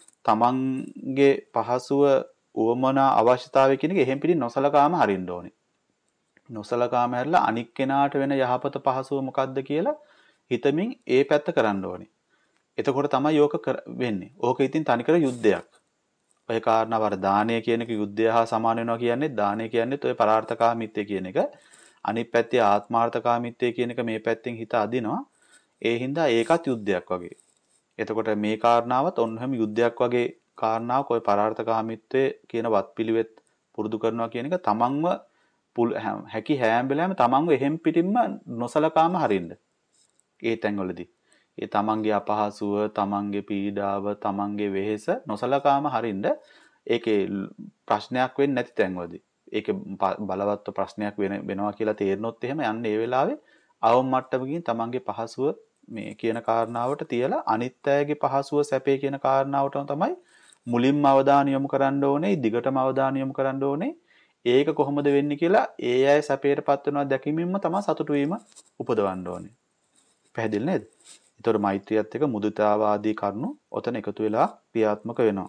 S1: තමන්ගේ පහසුව උවමනා අවශ්‍යතාවය කියන එක එහෙම් පිටින් නොසලකාම හරින්න ඕනේ. නොසලකාම හැරලා අනික් කෙනාට වෙන යහපත පහසුව මොකද්ද කියලා හිතමින් ඒ පැත්ත කරන්න ඕනේ. එතකොට තමයි යෝක වෙන්නේ. ඕක ඉතින් තනිකර යුද්ධයක්. ඔය කාරණාව අර දානය කියන එක යුද්ධය හා සමාන වෙනවා කියන්නේ දානය කියන්නේත් ඔය පරාර්ථකාමීත්වය කියන එක. අනිත් පැත්තේ ආත්මාර්ථකාමීත්වය කියන එක මේ පැත්තෙන් හිත අදිනවා. ඒ හින්දා ඒකත් යුද්ධයක් වගේ. එතකොට මේ කාරණාවත් ඔන්නම යුද්ධයක් වගේ කාරණාවක් ඔය පරාර්ථකාමීත්වයේ කියන වත්පිළිවෙත් පුරුදු කරනවා කියන එක තමන්ව හැකි හැම වෙලාවෙම තමන්ව එහෙම් පිටින්ම නොසලකාම හරින්න. ඒ තැන්වලදී ඒ තමන්ගේ අපහසුව, තමන්ගේ පීඩාව, තමන්ගේ වෙහෙස නොසලකාම හරින්න ඒකේ ප්‍රශ්නයක් වෙන්නේ නැති තැන්වලදී. ඒකේ බලවත්ව ප්‍රශ්නයක් වෙන වෙනවා කියලා තේරෙනොත් එහෙම යන්න ඒ වෙලාවේ අවම මට්ටමකින් තමන්ගේ පහසුව මේ කියන කාරණාවට තියලා අනිත් අයගේ පහසුව සැපේ කියන කාරණාවටම තමයි මුලින්ම අවධානය යොමු කරන්න ඕනේ, දිගටම අවධානය යොමු කරන්න ඕනේ. ඒක කොහොමද වෙන්නේ කියලා ඒ අය සැපයටපත් වෙනවා දැකීමෙන්ම තමයි සතුටු වීම උපදවන්න ඕනේ. පැහැදිලි නේද? ඒතකොට මෛත්‍රියත් එක්ක මුදිතාව ආදී කරුණු ඔතන එකතු වෙලා ක්‍රියාත්මක වෙනවා.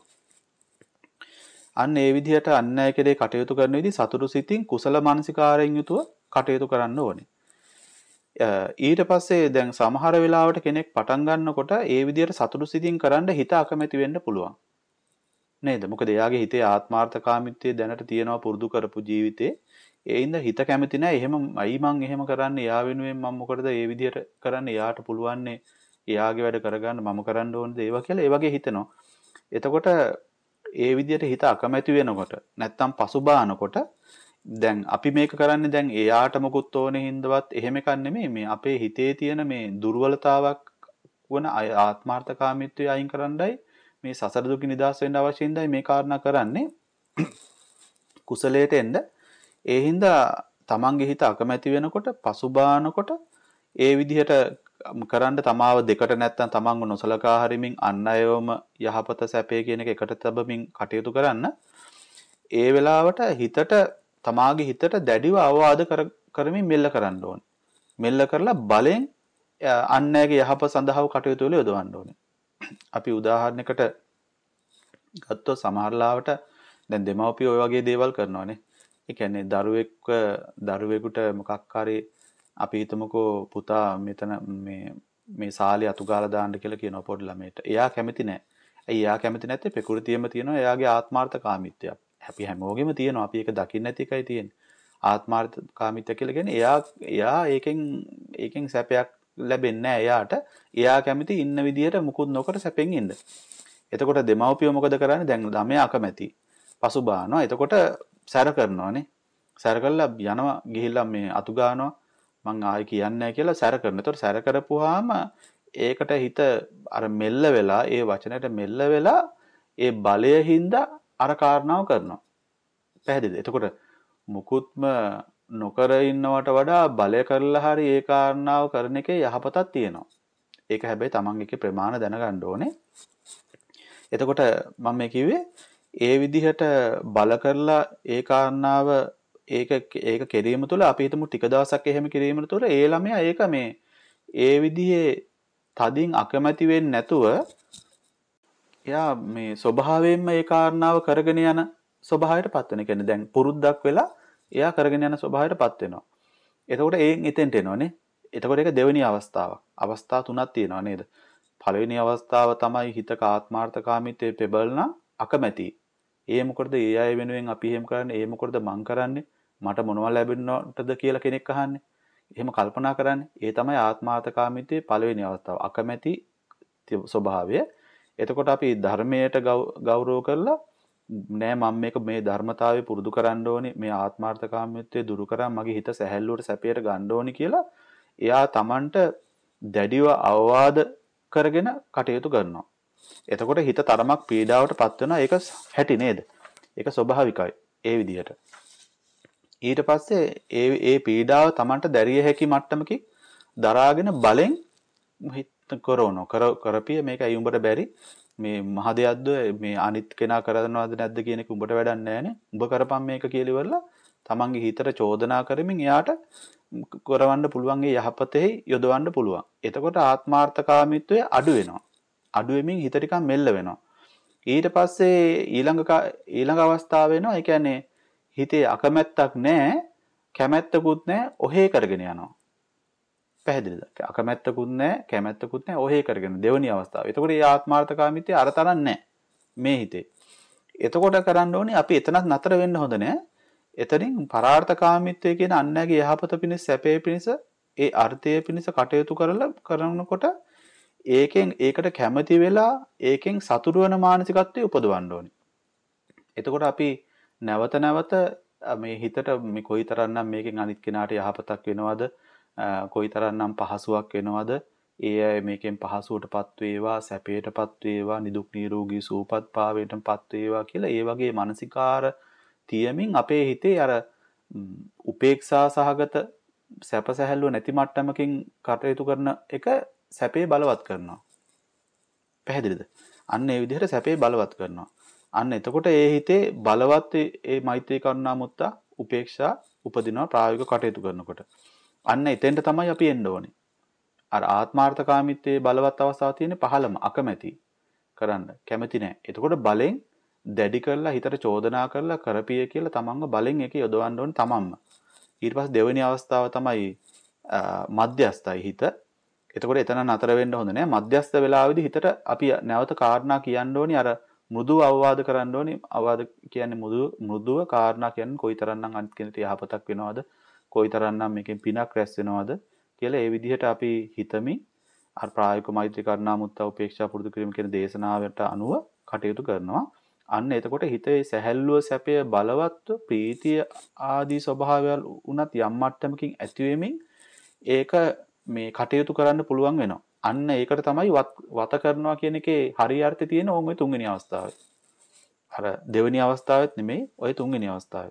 S1: අන්න ඒ විදිහට අන්‍යය කෙරේ කටයුතු කරන විදිහ සතුටු සිතින් කුසල මානසිකාරයෙන් යුතුව කටයුතු කරන්න ඕනේ. ඊට පස්සේ දැන් සමහර වෙලාවට කෙනෙක් පටන් ගන්නකොට ඒ විදිහට සතුටු සිතින් කරන්න හිත අකමැති වෙන්න පුළුවන්. නේද? මොකද එයාගේ හිතේ ආත්මාර්ථකාමීත්වය දැනට තියෙනවා පුරුදු කරපු ජීවිතේ. ඒ ඉඳ හිත කැමති නැහැ. එහෙම අයි මං එහෙම කරන්නේ එයා වෙනුවෙන් මම මොකටද ඒ විදිහට කරන්නේ? එයාට පුළුවන්නේ එයාගේ වැඩ කරගන්න මම කරන්න ඕනද ඒවා කියලා ඒ වගේ හිතෙනවා. එතකොට ඒ විදිහට හිත අකමැති වෙනකොට නැත්තම් පසුබානකොට දැන් අපි මේක කරන්නේ දැන් එයාට මොකුත් ඕනේ හින්දවත් එහෙම එකක් නෙමෙයි. මේ අපේ හිතේ තියෙන මේ දුර්වලතාවක් වන ආත්මාර්ථකාමීත්වය අයින් කරන්නයි මේ සසර දුක නිදහස් වෙන්න අවශ්‍ය හින්දායි මේ කාරණා කරන්නේ. කුසලයට එන්න ඒ හින්දා තමන්ගේ හිත අකමැති වෙනකොට පසුබානකොට ඒ විදිහට කරන්න තමාව දෙකට නැත්තම් තමන්ව නොසලකා හරිමින් අන් අයවම යහපත සැපේ කියන එක එකට තබමින් කටයුතු කරන්න ඒ වෙලාවට හිතට තමාගේ හිතට දැඩිව අවවාද කරමින් මෙල්ල කරන්න ඕනේ. මෙල්ල කරලා බලෙන් අන් අයගේ යහපත සඳහා කටයුතු වල යොදවන්න ඕනේ. අපි උදාහරණයකට ගත්තොත් සමහරලාවට දැන් දෙමව්පියෝ ඔය වගේ දේවල් කරනවානේ. ඒ කියන්නේ දරුවෙක්ව දරුවෙකුට මොකක් හරි අපි හිතමුකෝ පුතා මෙතන මේ මේ සාලේ අතු ගාලා දාන්න කියලා කියනවා පොඩි ළමයට. එයා කැමති නැහැ. ඇයි එයා කැමති නැත්තේ? ප්‍රകൃතියෙම තියෙනවා එයාගේ ආත්මාර්ථකාමීත්වය. අපි හැමෝගෙම තියෙනවා. අපි ඒක දකින්න නැති එකයි තියෙන්නේ. ආත්මාර්ථකාමීත්වය කියලා කියන්නේ එයා එයා ඒකෙන් ඒකෙන් සැපයක් ලැබෙන්නේ නැහැ එයාට. එයා කැමති ඉන්න විදියට මුකුත් නොකර සැපෙන් ඉන්න. එතකොට දෙමව්පියෝ මොකද කරන්නේ? දැන් ළමයා අකමැති. පසුබානවා. එතකොට සැර කරනවානේ. සැර කළා යනවා ගිහිල්ලා මේ අතු ගන්නවා. මං ආයි කියන්නේ නැහැ කියලා සැර කරනවා. එතකොට සැර කරපුවාම ඒකට හිත අර මෙල්ල වෙලා ඒ වචනයට මෙල්ල වෙලා ඒ බලය හින්දා අර කාරණාව කරනවා. පැහැදිලිද? එතකොට මුකුත්ම නොකර ඉන්නවට වඩා බලය කරලා හරි ඒ කාරණාව කරන එකේ යහපතක් තියෙනවා. ඒක හැබැයි තමන්ගේ ප්‍රමාණ දැනගන්න ඕනේ. එතකොට මම මේ කිව්වේ ඒ විදිහට බල කරලා ඒ කාරණාව ඒක ඒක කිරීම තුළ අපි හිතමු ටික දවසක් එහෙම කිරීම තුළ ඒ ළමයා ඒක මේ ඒ විදිහේ තදින් අකමැති වෙන්නේ නැතුව එයා මේ ස්වභාවයෙන්ම ඒ කාරණාව කරගෙන යන ස්වභාවයටපත් වෙන. කියන්නේ දැන් පුරුද්දක් වෙලා එයා කරගෙන යන ස්වභාවයටපත් වෙනවා. එතකොට ඒන් එතෙන්ට එනවනේ. එතකොට ඒක දෙවෙනි අවස්ථාවක්. අවස්ථා තුනක් තියෙනවා නේද? පළවෙනි අවස්ථාව තමයි හිතක ආත්මార్థකාමීත්වයේ පෙබල්න අකමැති. ඒ මොකටද ඒ අය වෙනුවෙන් අපි එහෙම කරන්නේ? ඒ මොකටද මං කරන්නේ? මට මොනවද ලැබෙන්නටද කියලා කෙනෙක් අහන්නේ. එහෙම කල්පනා කරන්නේ. ඒ තමයි ආත්මార్థකාමීත්වයේ පළවෙනි අවස්ථාව. අකමැති ස්වභාවය. එතකොට අපි ධර්මයට ගෞරව කරලා නෑ මම මේක මේ ධර්මතාවය පුරුදු කරන්න ඕනේ. මේ ආත්මార్థකාමීත්වයේ දුරු කරා මගේ හිත සැහැල්ලුවට සැපයට ගන්න ඕනේ කියලා එයා Tamanට දැඩිව අවවාද කරගෙන කටයුතු කරනවා. එතකොට හිත තරමක් පීඩාවට පත් වෙනවා. ඒක හැටි නේද? ඒක ස්වභාවිකයි. ඒ විදිහට. ඊට පස්සේ ඒ ඒ පීඩාව Tamanට දැරිය හැකි මට්ටමකින් දරාගෙන බලෙන් හිත කරනවා. කර කරපිය මේක ඇයි උඹට බැරි? මේ මහ දෙයක්ද මේ අනිත් කෙනා කරනවද නැද්ද කියන එක උඹට වැඩක් නැහැනේ. උඹ කරපම් මේක කියලා ඉවරලා Tamanගේ හිතට චෝදනා කරමින් එයාට කරවන්න පුළුවන් ඒ යහපතේ යොදවන්න පුළුවන්. එතකොට ආත්මార్థකාමීත්වය අඩු වෙනවා. අඩු වෙමින් හිත ටිකක් මෙල්ල වෙනවා. ඊට පස්සේ ඊළඟ ඊළඟ අවස්ථාව වෙනවා. ඒ කියන්නේ හිතේ අකමැත්තක් නැහැ, කැමැත්තකුත් නැහැ, ඔහේ කරගෙන යනවා. පැහැදිලිද? අකමැත්තකුත් නැහැ, කැමැත්තකුත් නැහැ, ඔහේ කරගෙන දෙවෙනි අවස්ථාව. එතකොට මේ ආත්මార్థකාමීත්වය අර තරම් නැහැ මේ හිතේ. එතකොට කරන්න ඕනේ අපි එතනත් නතර වෙන්න හොඳ නැහැ. එතනින් පරාර්ථකාමීත්වය කියන අන්නගේ යහපත පිණිස සැපේ පිණිස ඒ අර්ථය පිණිස කටයුතු කරලා කරනකොට ඒකෙන් ඒකට කැමති වෙලා ඒකෙන් සතුටු වෙන මානසිකත්වය උපදවන්න ඕනේ. එතකොට අපි නැවත නැවත මේ හිතට මේ කොයිතරම්නම් මේකෙන් අනිත් කෙනාට යහපතක් වෙනවද කොයිතරම්නම් පහසුවක් වෙනවද ඒ අය මේකෙන් පහසුවටපත් වේවා සැපයටපත් වේවා නිදුක් නිරෝගී සුවපත් භාවයටපත් වේවා කියලා ඒ වගේ මානසිකාර තියමින් අපේ හිතේ අර උපේක්ෂා සහගත සැප සැහැල්ලුව නැති මට්ටමකින් කටයුතු කරන එක සැපේ බලවත් කරනවා. පැහැදිලිද? අන්න ඒ විදිහට සැපේ බලවත් කරනවා. අන්න එතකොට ඒ හිතේ බලවත් ඒ මෛත්‍රී කරුණා මුත්තා උපේක්ෂා උපදිනවා ප්‍රායෝගික කටයුතු කරනකොට. අන්න එතෙන්ට තමයි අපි එන්න ඕනේ. අර ආත්මార్థකාමීත්වයේ බලවත් අවස්ථාව තියෙන්නේ පහළම අකමැති කරන්න කැමති නැහැ. එතකොට බලෙන් දැඩි කරලා හිතට චෝදනා කරලා කරපිය කියලා තමන්ව බලෙන් ඒක යොදවන්න ඕනේ තමන්ම. ඊට පස්සේ දෙවෙනි අවස්ථාව තමයි මධ්‍යස්ථයි හිත. එතකොට එතන නතර වෙන්න හොඳ නෑ. මධ්‍යස්ථ වෙලාවේදී හිතට අපි නැවත කාරණා කියන්න ඕනේ අර මෘදුව අවවාද කරන්න ඕනේ. අවවාද කියන්නේ මෘදුව මෘදුව කාරණා කියන්නේ කොයිතරම්නම් අනිත් කෙනෙකුට යහපතක් වෙනවද? කොයිතරම්නම් මේකෙන් පිනක් රැස් වෙනවද කියලා ඒ විදිහට අපි හිතමින් අර ප්‍රායෝගික මෛත්‍රී කරුණා මුත්තා උපේක්ෂා පුරුදු කිරීම කියන දේශනාවට අනුව කටයුතු කරනවා. අන්න එතකොට හිතේ සැහැල්ලුව සැපය බලවත්ව ප්‍රීතිය ආදී ස්වභාවයල් උනත් යම් මට්ටමකින් ඇති වෙමින් ඒක මේ කටයුතු කරන්න පුළුවන් වෙනවා. අන්න ඒකට තමයි වත කරනවා කියන එකේ හරි අර්ථය තියෙන ඕම ඔය තුන්වෙනි අවස්ථාවේ. අර දෙවෙනි අවස්ථාවෙත් නෙමෙයි ඔය තුන්වෙනි අවස්ථාවේ.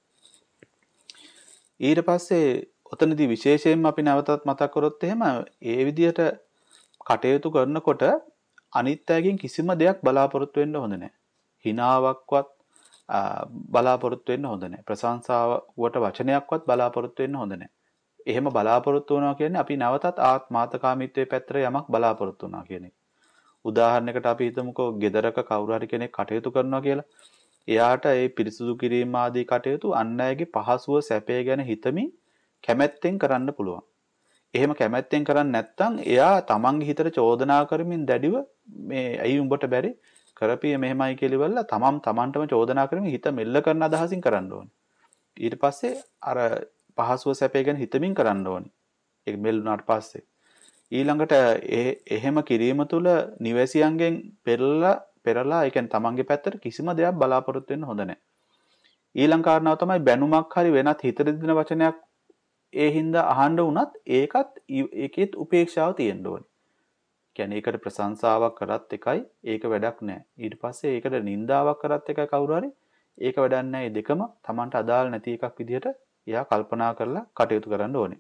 S1: ඊට පස්සේ ඔතනදී විශේෂයෙන්ම අපි නැවතත් මතක් කරොත් එහෙම ඒ විදිහට කටයුතු කරනකොට අනිත් අයගෙන් කිසිම දෙයක් බලාපොරොත්තු වෙන්න හොඳ නැහැ. හිනාවක්වත් බලාපොරොත්තු වෙන්න හොඳ නැහැ. ප්‍රශංසාවට වචනයක්වත් බලාපොරොත්තු වෙන්න හොඳ නැහැ. එහෙම බලාපොරොත්තු වෙනවා කියන්නේ අපි නැවතත් ආත්මාර්ථකාමීත්වයේ පැත්තට යමක් බලාපොරොත්තු වෙනවා කියන එක. උදාහරණයකට අපි හිතමුකෝ ගෙදරක කවුරු හරි කෙනෙක් කටයුතු කරනවා කියලා. එයාට ඒ පිරිසුදු කිරීම ආදී කටයුතු අන් අයගේ පහසුව සැපය ගැන හිතමින් කැමැත්තෙන් කරන්න පුළුවන්. එහෙම කැමැත්තෙන් කරන්නේ නැත්නම් එයා තමන්ගේ හිතට චෝදනා කරමින් දැඩිව මේ ඇයි උඹට බැරි කරපිය මෙහෙමයි කියලා ඉවරලා තමන් තමන්ටම චෝදනා කරමින් හිත මෙල්ල කරන අදහසින් කරන්න ඕනේ. ඊට පස්සේ අර පහසුව සැපය ගැන හිතමින් කරන්න ඕනේ. ඒක මෙල්ලුණාට පස්සේ ඊළඟට එහෙම කිරීම තුළ නිවැසියන්ගෙන් පෙරලා පෙරලා ඒ කියන්නේ තමන්ගේ පැත්තට කිසිම දෙයක් බලාපොරොත්තු වෙන්න හොඳ නැහැ. ඊළඟ කාරණාව තමයි බැනුමක් හරි වෙනත් හිතට දෙන වචනයක් ඒ හින්දා අහන්න වුණත් ඒකත් ඒකෙත් උපේක්ෂාව තියෙන්න ඕනේ. කියන්නේ ඒකට ප්‍රශංසාවක් කරත් එකයි ඒක වැඩක් නැහැ. ඊට පස්සේ ඒකට නින්දාවක් කරත් එකයි කවුරු හරි ඒක වැඩක් නැහැ. මේ දෙකම Tamanට අදාළ නැති එකක් විදිහට එයා කල්පනා කරලා කටයුතු කරන්න ඕනේ.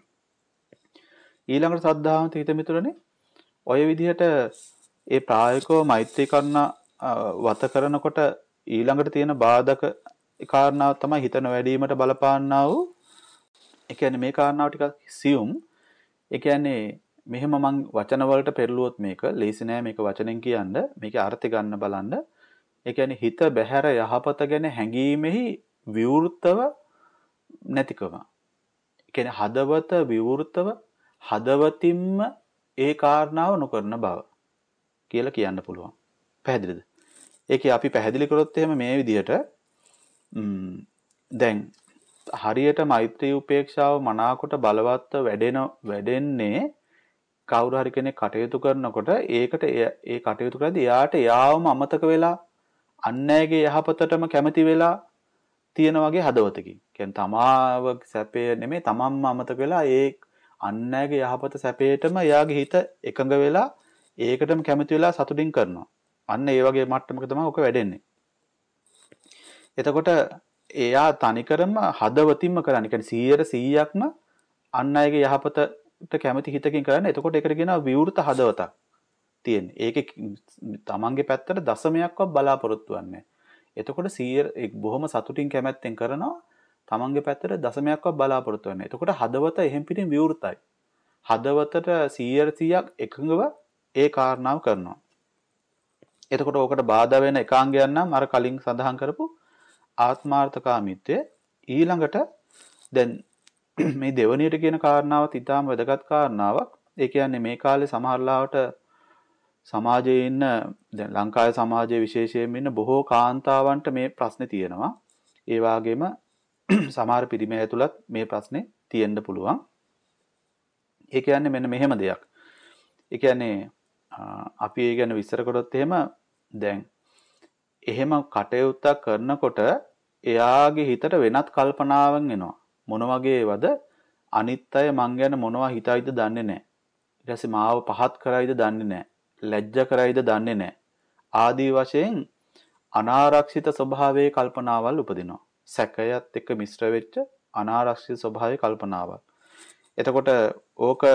S1: ඊළඟට ශ්‍රද්ධාවන්ත හිත මිතුරනේ ඔය විදිහට ඒ ප්‍රායෝගිකව මෛත්‍රී කරන වත කරනකොට ඊළඟට තියෙන බාධක ඒ කාරණාව තමයි හිත නොවැඩීමට බලපාන්නා වූ. ඒ කියන්නේ මේ කාරණාව ටිකක් සියුම්. ඒ කියන්නේ මෙහෙම මං වචන වලට පෙරළුවොත් මේක ලේසි නෑ මේක වචනෙන් කියන්න. මේකේ අර්ථය ගන්න බලන්න. ඒ කියන්නේ හිත බැහැර යහපත ගැන හැඟීමෙහි විවෘතව නැතිකම. ඒ කියන්නේ හදවත විවෘතව හදවතින්ම ඒ කාරණාව නොකරන බව කියලා කියන්න පුළුවන්. පැහැදිලිද? ඒකේ අපි පැහැදිලි කරොත් එහෙම මේ විදිහට දැන් හරියට මෛත්‍රී උපේක්ෂාව මනාකොට බලවත්ව වැඩෙන වැඩෙන්නේ කවුරු හරි කෙනෙක් කටයුතු කරනකොට ඒකට ඒ කටයුතු කරද්දී එයාට යාවම අමතක වෙලා අන්නෑගේ යහපතටම කැමති වෙලා තියෙන වගේ හදවතකින්. කියන්නේ තමාව සැපේ නෙමෙයි තමන්ම අමතක වෙලා ඒ අන්නෑගේ යහපත සැපේටම එයාගේ හිත එකඟ වෙලා ඒකටම කැමති වෙලා සතුටින් කරනවා. අන්න ඒ වගේ මට්ටමක තමයි ඔක වැඩෙන්නේ. එතකොට එයා තනිකරම හදවතින්ම කරන්නේ. කියන්නේ සීයට සීයක්ම අන් අයගේ යහපතට කැමති හිතකින් කරන්නේ. එතකොට ඒකට කියනවා විවෘත හදවතක් තියෙන්නේ. ඒකේ තමන්ගේ පැත්තට දශමයක්වත් බලාපොරොත්තු වෙන්නේ නැහැ. එතකොට සීය බොහොම සතුටින් කැමැත්තෙන් කරනවා. තමන්ගේ පැත්තට දශමයක්වත් බලාපොරොත්තු වෙන්නේ නැහැ. එතකොට හදවත එහෙම් පිටින් විවෘතයි. හදවතට සීයට සීයක් එකඟව ඒ කාරණාව කරනවා. එතකොට ඕකට බාධා වෙන එකාංගයන් නම් අර කලින් සඳහන් කරපු ආත්මාර්ථකාමීත්වය. ඊළඟට දැන් මේ දෙවණියට කියන කාරණාවත් ඊටාම වැදගත් කාරණාවක්. ඒ කියන්නේ මේ කාලේ සමහරලාවට සමාජයේ ඉන්න දැන් ලංකාවේ සමාජයේ විශේෂයෙන්ම ඉන්න බොහෝ කාන්තාවන්ට මේ ප්‍රශ්නේ තියෙනවා. ඒ වගේම සමහර පිරිමි ඇතුළත් මේ ප්‍රශ්නේ තියෙන්න පුළුවන්. ඒ කියන්නේ මෙන්න මෙහෙම දෙයක්. ඒ කියන්නේ අපි ඒ ගැන විස්තර කරොත් එහෙම දැන් එහෙම කටයුත්තක් කරනකොට එයාගේ හිතට වෙනත් කල්පනාවන් එනවා. මොන වගේවද? අනිත් අය මං ගැන මොනවා හිතයිද දන්නේ නැහැ. ඊට පස්සේ මාව පහත් කරයිද දන්නේ නැහැ. ලැජ්ජ කරයිද දන්නේ නැහැ. ආදී වශයෙන් අනාරක්ෂිත ස්වභාවයේ කල්පනාවල් උපදිනවා. සැකයත් එක්ක මිශ්‍ර වෙච්ච අනාරක්ෂිත ස්වභාවයේ කල්පනාවල්. එතකොට ඕක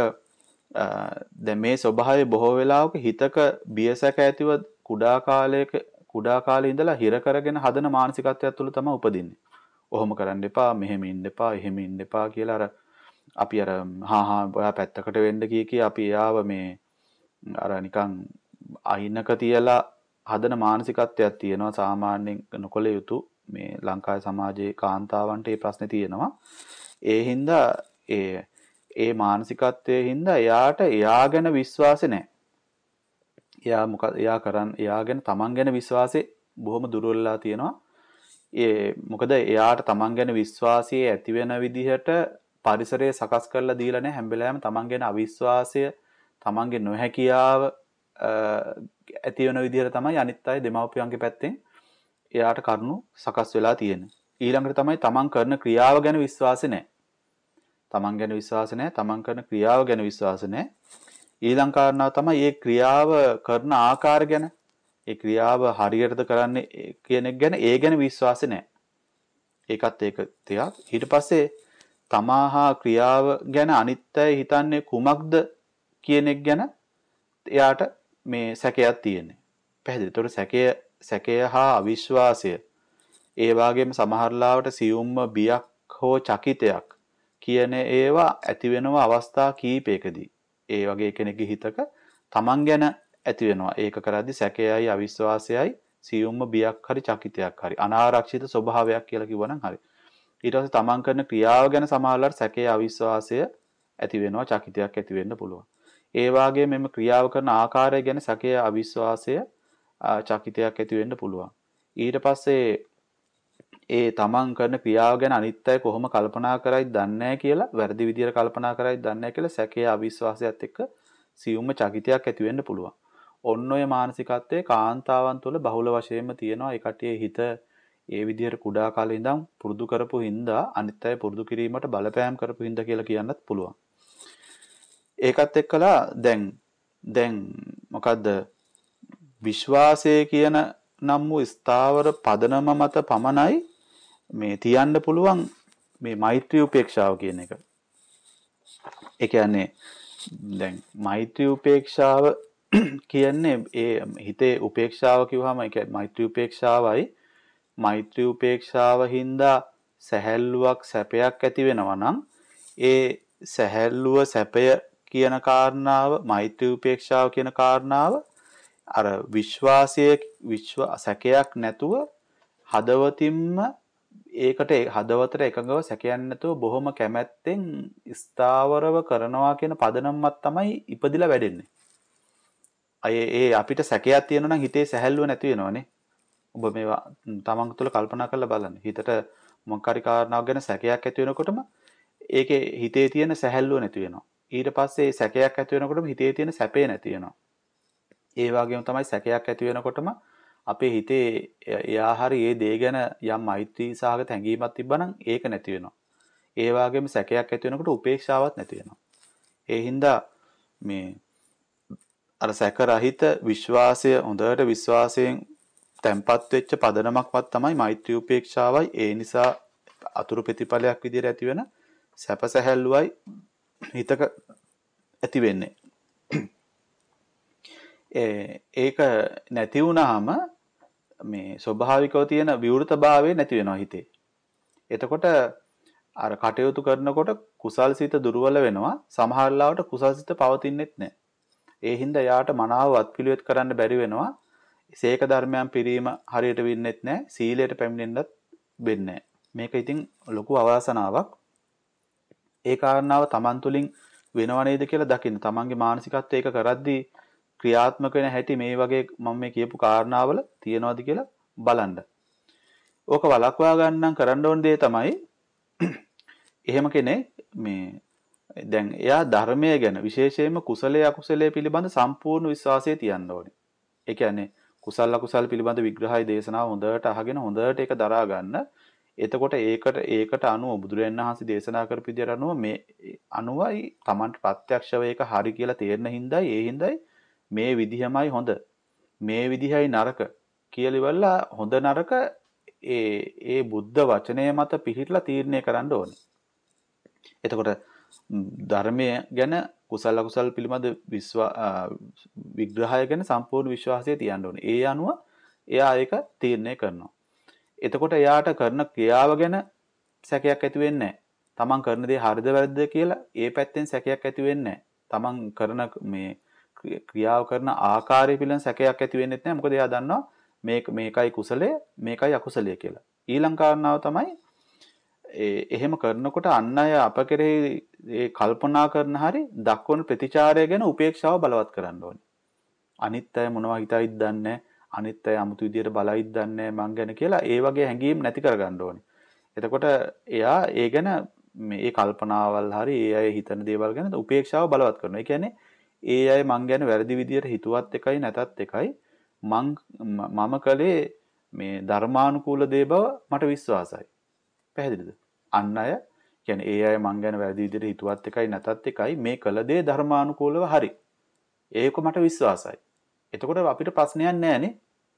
S1: දැන් මේ ස්වභාවය බොහෝ වෙලාවක හිතක බියසක ඇතිව කුඩා කාලයක කුඩා කාලේ ඉඳලා හිර කරගෙන හදන මානසිකත්වයක් තුළ තමයි උපදින්නේ. ඔහොම කරන්න එපා, මෙහෙම ඉන්න එපා, එහෙම ඉන්න එපා කියලා අර අපි අර හා හා ඔයා පැත්තකට වෙන්න කිය කී අපි යාව මේ අර නිකන් අයිනක තියලා හදන මානසිකත්වයක් තියෙනවා. සාමාන්‍යයෙන් නොකළ යුතු මේ ලංකාවේ සමාජයේ කාන්තාවන්ට මේ ප්‍රශ්නේ තියෙනවා. ඒ හින්දා ඒ ඒ මානසිකත්වයේ හින්දා එයාට එයා ගැන විශ්වාසෙ නැහැ. එයා මොකද එයා කරන් එයා ගැන තමන් ගැන විශ්වාසෙ බොහොම දුර්වලලා තියෙනවා. ඒ මොකද එයාට තමන් ගැන විශ්වාසය ඇති වෙන විදිහට පරිසරය සකස් කරලා දීලා නැහැ. හැම වෙලාවෙම තමන් ගැන අවිශ්වාසය, තමන්ගේ නොහැකියාව ඇති වෙන විදිහට තමයි අනිත් අය දෙමව්පියන්ගේ පැත්තෙන් එයාට කරුණු සකස් වෙලා තියෙන්නේ. ඊළඟට තමයි තමන් කරන ක්‍රියාව ගැන විශ්වාසෙ නැහැ. තමන් ගැන විශ්වාස නැහැ, තමන් කරන ක්‍රියාව ගැන විශ්වාස නැහැ. ඊළඟ කාරණාව තමයි මේ ක්‍රියාව කරන ආකාරය ගැන. ඒ ක්‍රියාව හරියටද කරන්නේ කියන එක ගැන ඒ ගැන විශ්වාස නැහැ. ඒකත් ඒක තියක්. ඊට පස්සේ තමාහා ක්‍රියාව ගැන අනිත් අය හිතන්නේ කුමක්ද කියන එක ගැන එයාට මේ සැකයක් තියෙන්නේ. පැහැදිලි. ඒතකොට සැකය සැකය හා අවිශ්වාසය ඒ වගේම සමහරලාවට සියුම්ම බියක් හෝ චකිතයක් කියන ඒවා ඇති වෙනවා අවස්ථා කීපයකදී. ඒ වගේ කෙනෙක්ගේ හිතක තමන් ගැන ඇති වෙනවා. ඒක කරද්දි සැකයයි අවිශ්වාසයයි සියුම්ම බියක් හරි චකිතයක් හරි අනාරක්ෂිත ස්වභාවයක් කියලා කිව්වනම් හරි. ඊට පස්සේ තමන් කරන ක්‍රියාව ගැන සමහරවල්ලාට සැකය අවිශ්වාසය ඇති වෙනවා, චකිතයක් ඇති වෙන්න පුළුවන්. ඒ වගේම මෙම ක්‍රියාව කරන ආකාරය ගැන සැකය අවිශ්වාසය චකිතයක් ඇති වෙන්න පුළුවන්. ඊට පස්සේ ඒ තමන් කරන ක්‍රියාව ගැන අනිත් අය කොහොම කල්පනා කරයිද දන්නේ නැහැ කියලා, වැරදි විදියට කල්පනා කරයිද දන්නේ නැහැ කියලා සැකය අවිශ්වාසයත් එක්ක සියුම්ම චකිතයක් ඇති වෙන්න පුළුවන්. ඔන්න ඔය මානසිකත්වයේ කාන්තාවන් තුළ බහුල වශයෙන්ම තියෙනවා. ඒ කටියේ හිත ඒ විදියට කුඩා කාලේ ඉඳන් පුරුදු කරපු හින්දා අනිත් අය පුරුදු කිරීමට බලපෑම් කරපු හින්දා කියලා කියන්නත් පුළුවන්. ඒකත් එක්කලා දැන් දැන් මොකද්ද විශ්වාසය කියන නම් වූ ස්ථාවර පදනම මත පමණයි මේ තියන්න පුළුවන් මේ මෛත්‍රී උපේක්ෂාව කියන එක. ඒ කියන්නේ දැන් මෛත්‍රී උපේක්ෂාව කියන්නේ ඒ හිතේ උපේක්ෂාව කිව්වම ඒ කියන්නේ මෛත්‍රී උපේක්ෂාවයි මෛත්‍රී උපේක්ෂාව හින්දා සැහැල්ලුවක් සැපයක් ඇති වෙනවා නම් ඒ සැහැල්ලුව සැපය කියන කාරණාව මෛත්‍රී උපේක්ෂාව කියන කාරණාව අර විශ්වාසයේ විශ්ව සැකයක් නැතුව හදවතින්ම ඒකට හදවතට එකඟව සැකයක් නැතුව බොහොම කැමැත්තෙන් ස්ථාවරව කරනවා කියන පදනමක් තමයි ඉපදිලා වැඩෙන්නේ. අය ඒ අපිට සැකයක් තියෙනවා නම් හිතේ සැහැල්ලුව නැති වෙනවනේ. ඔබ මේවා තමන් තුළ කල්පනා කරලා බලන්න. හිතට මොකක් හරි කාරණාවක් ගැන සැකයක් ඇති වෙනකොටම ඒකේ හිතේ තියෙන සැහැල්ලුව නැති වෙනවා. ඊට පස්සේ සැකයක් ඇති වෙනකොටම හිතේ තියෙන සැපේ නැති වෙනවා. ඒ වගේම තමයි සැකයක් ඇති වෙනකොටම අපේ හිතේ එයා හරි ඒ දේ ගැන යම් මෛත්‍රී සහගත හැඟීමක් තිබ්බනම් ඒක නැති වෙනවා. ඒ වගේම සැකයක් ඇති වෙනකොට උපේක්ෂාවක් නැති වෙනවා. ඒ හින්දා මේ අර සැක රහිත විශ්වාසය හොඳට විශ්වාසයෙන් තැම්පත් වෙච්ච පදනමක්වත් තමයි මෛත්‍රී උපේක්ෂාවයි. ඒ නිසා අතුරු ප්‍රතිඵලයක් විදිහට ඇති වෙන සැප සැහැල්ලුවයි හිතක ඇති වෙන්නේ. ඒක නැති වුනහම මේ ස්වභාවිකව තියෙන විවෘතභාවය නැති වෙනවා හිතේ. එතකොට අර කටයුතු කරනකොට කුසල්සිත දුර්වල වෙනවා. සමහර ලාවට කුසල්සිත පවතින්නෙත් නැහැ. ඒ හින්දා යාට මනාව වත්පිළිවෙත් කරන්න බැරි වෙනවා. සීක ධර්මයන් පිරීම හරියට වෙන්නෙත් නැහැ. සීලයට පැමිණෙන්නත් වෙන්නේ නැහැ. මේක ඉතින් ලොකු අවාසනාවක්. ඒ කාරණාව Taman තුලින් වෙනව නේද කියලා දකින්න. Tamanගේ මානසිකත්වය ඒක කරද්දී ක්‍රියාත්මක වෙන හැටි මේ වගේ මම මේ කියපු කාරණාවල තියනවාද කියලා බලන්න. ඕක වළක්වා ගන්න කරන්න ඕන දේ තමයි එහෙම කෙනෙක් මේ දැන් එයා ධර්මය ගැන විශේෂයෙන්ම කුසලයේ අකුසලයේ පිළිබඳ සම්පූර්ණ විශ්වාසය තියන්න ඕනේ. ඒ කියන්නේ කුසල අකුසල පිළිබඳ විග්‍රහය දේශනාව හොඳට අහගෙන හොඳට ඒක දරා ගන්න. එතකොට ඒකට ඒකට අනුව බුදුරජාණන් වහන්සේ දේශනා කරපු විදියට අනුව මේ අනුවයි Tamanට ප්‍රත්‍යක්ෂව ඒක හරි කියලා තේරෙන හින්දායි ඒ හින්දායි මේ විදිහමයි හොඳ මේ විදිහයි නරක කියලා ඉවරලා හොඳ නරක ඒ ඒ බුද්ධ වචනය මත පිහිටලා තීරණය කරන්න ඕනේ. එතකොට ධර්මය ගැන කුසල අකුසල පිළිබඳ විශ්වා විග්‍රහය ගැන සම්පූර්ණ විශ්වාසය තියන්න ඕනේ. ඒ අනුව එයා ඒක තීරණය කරනවා. එතකොට එයාට කරන ක්‍රියාව ගැන සැකයක් ඇති වෙන්නේ නැහැ. තමන් කරන දේ හරිද වැරදිද කියලා ඒ පැත්තෙන් සැකයක් ඇති වෙන්නේ නැහැ. තමන් කරන මේ ක්‍රියාව කරන ආකාරය පිළිබඳ සැකයක් ඇති වෙන්නේ නැහැ. මොකද එයා දන්නවා මේක මේකයි කුසලය මේකයි අකුසලය කියලා. ඊළඟ කාරණාව තමයි ඒ එහෙම කරනකොට අන් අය අප කෙරෙහි ඒ කල්පනා කරන හැරි දක්වන ප්‍රතිචාරය ගැන උපේක්ෂාව බලවත් කරන්න ඕනේ. අනිත් අය මොනවා හිතයිද දන්නේ අනිත් අය 아무තු විදියට බලයිද දන්නේ මං ගැන කියලා ඒ වගේ හැඟීම් නැති කරගන්න ඕනේ. එතකොට එයා ඒ ගැන මේ කල්පනාවල් හරි ඒ අය හිතන දේවල් ගැන උපේක්ෂාව බලවත් කරනවා. ඒ කියන්නේ ඒ අය මං ගැන වැරදි විදියට හිතුවත් එකයි නැතත් එකයි මං මම කලේ මේ ධර්මානුකූල දේ බව මට විශ්වාසයි. පැහැදිලිද? අන් අය කියන්නේ ඒ අය මං ගැන වැරදි විදියට හිතුවත් එකයි නැතත් එකයි මේ කළ දේ ධර්මානුකූලව හරි. ඒක මට විශ්වාසයි. එතකොට අපිට ප්‍රශ්නයක් නැහැනේ.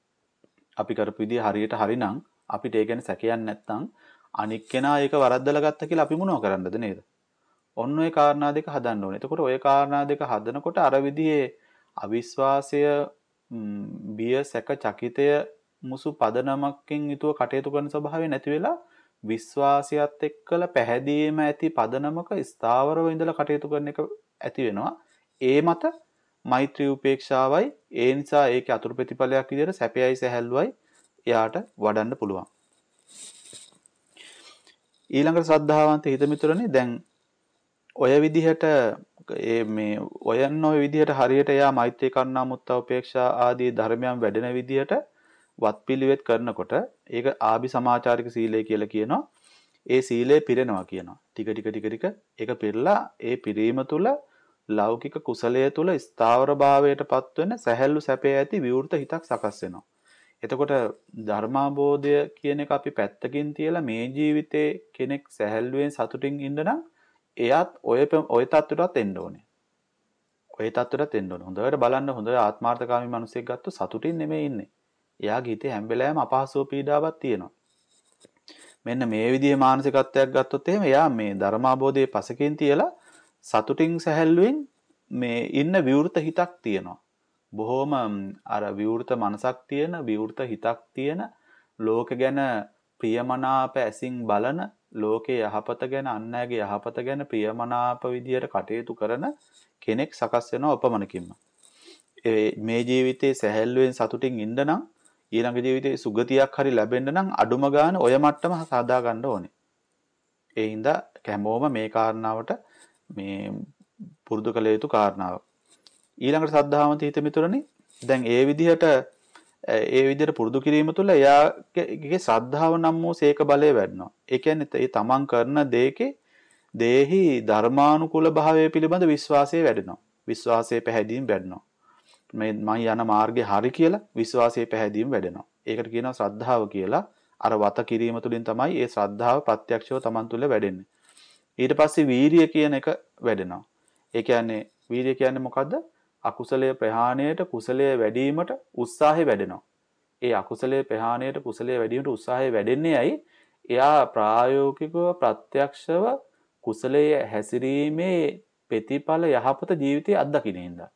S1: අපි කරපු විදිය හරියට හරිනම් අපිට ඒ ගැන සැකයක් නැත්නම් අනික් කෙනා ඒක වරද්දලා ගත්ත කියලා අපි මොනව කරන්නද නේද? ඔන්න ඔය කාරණා දෙක හදන්න ඕනේ. එතකොට ඔය කාරණා දෙක හදනකොට අර විදිහේ අවිශ්වාසය, බිය, සැක, චකිතය මුසු පදනමකින් යුතුව කටයුතු කරන ස්වභාවය නැති වෙලා විශ්වාසයත් එක්කලා පැහැදීම ඇති පදනමක ස්ථාවරව ඉඳලා කටයුතු කරන එක ඇති වෙනවා. ඒ මත මෛත්‍රී උපේක්ෂාවයි ඒ නිසා ඒකේ අතුරු ප්‍රතිඵලයක් විදිහට සැපයයි සැහැල්ලුවයි එයාට වඩන්න පුළුවන්. ඊළඟට ශ්‍රද්ධාවන්ත හිත මිතුරනේ දැන් ඔය විදිහට ඒ මේ ඔයන් ඔය විදිහට හරියට එයා මෛත්‍රී කරුණා මුත්තා උපේක්ෂා ආදී ධර්මයන් වැඩෙන විදිහට වත්පිළිවෙත් කරනකොට ඒක ආභි සමාචාරික සීලය කියලා කියනවා. ඒ සීලය පිරෙනවා කියනවා. ටික ටික ටික ටික ඒක පිරලා ඒ පිරීම තුල ලෞකික කුසලයේ තුල ස්ථාවර භාවයටපත් වෙන සැහැල්ලු සැපේ ඇති විවෘත හිතක් සකස් වෙනවා. එතකොට ධර්මාබෝධය කියන එක අපි පැත්තකින් තියලා මේ ජීවිතේ කෙනෙක් සැහැල්ලුවෙන් සතුටින් ඉන්න නම් එයාත් ඔය ඔය තත්ත්වයටත් එන්න ඕනේ. ඔය තත්ත්වයටත් එන්න ඕනේ. හොඳට බලන්න හොඳ ආත්මార్థකාමී මිනිසෙක් ගත්තොත් සතුටින් නෙමෙයි ඉන්නේ. එයාගේ හිතේ හැම වෙලාවෙම අපහසුව පීඩාවක් තියෙනවා. මෙන්න මේ විදිහේ මානසිකත්වයක් ගත්තොත් එහෙම එයා මේ ධර්මාබෝධයේ පසකින් තියලා සතුටින් සැහැල්ලුවෙන් මේ ඉන්න විවෘත හිතක් තියෙනවා. බොහොම අර විවෘත මනසක් තියෙන විවෘත හිතක් තියෙන ලෝක ගැන ප්‍රියමනාප ඇසින් බලන ලෝකේ යහපත ගැන අන් අයගේ යහපත ගැන ප්‍රියමනාප විදියට කටයුතු කරන කෙනෙක් සකස් වෙනවා උපමනකින්ම. ඒ මේ ජීවිතේ සැහැල්ලුවෙන් සතුටින් ඉන්න නම් ඊළඟ ජීවිතේ සුගතියක් හරි ලැබෙන්න නම් අඩුම ගන්න ඔය මට්ටම සාදා ගන්න ඕනේ. ඒ හින්දා හැමෝම මේ කාරණාවට මේ පුරුදු කළ යුතු කාරණාවක්. ඊළඟට සද්ධාවන්ත හිත මිතුරනේ දැන් ඒ විදිහට ඒ විදිහට පුරුදු කිරීම තුළ එයාගේ ශ්‍රද්ධාව නම් වූ සීක බලය වැඩෙනවා. ඒ කියන්නේ ඒ තමන් කරන දෙයකේ දේහි ධර්මානුකූල භාවය පිළිබඳ විශ්වාසය වැඩෙනවා. විශ්වාසයේ පැහැදීම වැඩෙනවා. මේ මම යන මාර්ගේ හරි කියලා විශ්වාසයේ පැහැදීම වැඩෙනවා. ඒකට කියනවා ශ්‍රද්ධාව කියලා. අර වත කිරීම තුළින් තමයි ඒ ශ්‍රද්ධාව ප්‍රත්‍යක්ෂව තමන් තුළ වැඩෙන්නේ. ඊට පස්සේ වීරිය කියන එක වැඩෙනවා. ඒ කියන්නේ වීරිය කියන්නේ මොකද්ද? අකුසලයේ ප්‍රහාණයට කුසලයේ වැඩිවීමට උත්සාහය වැඩෙනවා. ඒ අකුසලයේ ප්‍රහාණයට කුසලයේ වැඩිවීමට උත්සාහය වැඩෙන්නේ ඇයි? එයා ප්‍රායෝගිකව ප්‍රත්‍යක්ෂව කුසලයේ හැසිරීමේ ප්‍රතිඵල යහපත ජීවිතයේ අත්දකින්න හින්දා.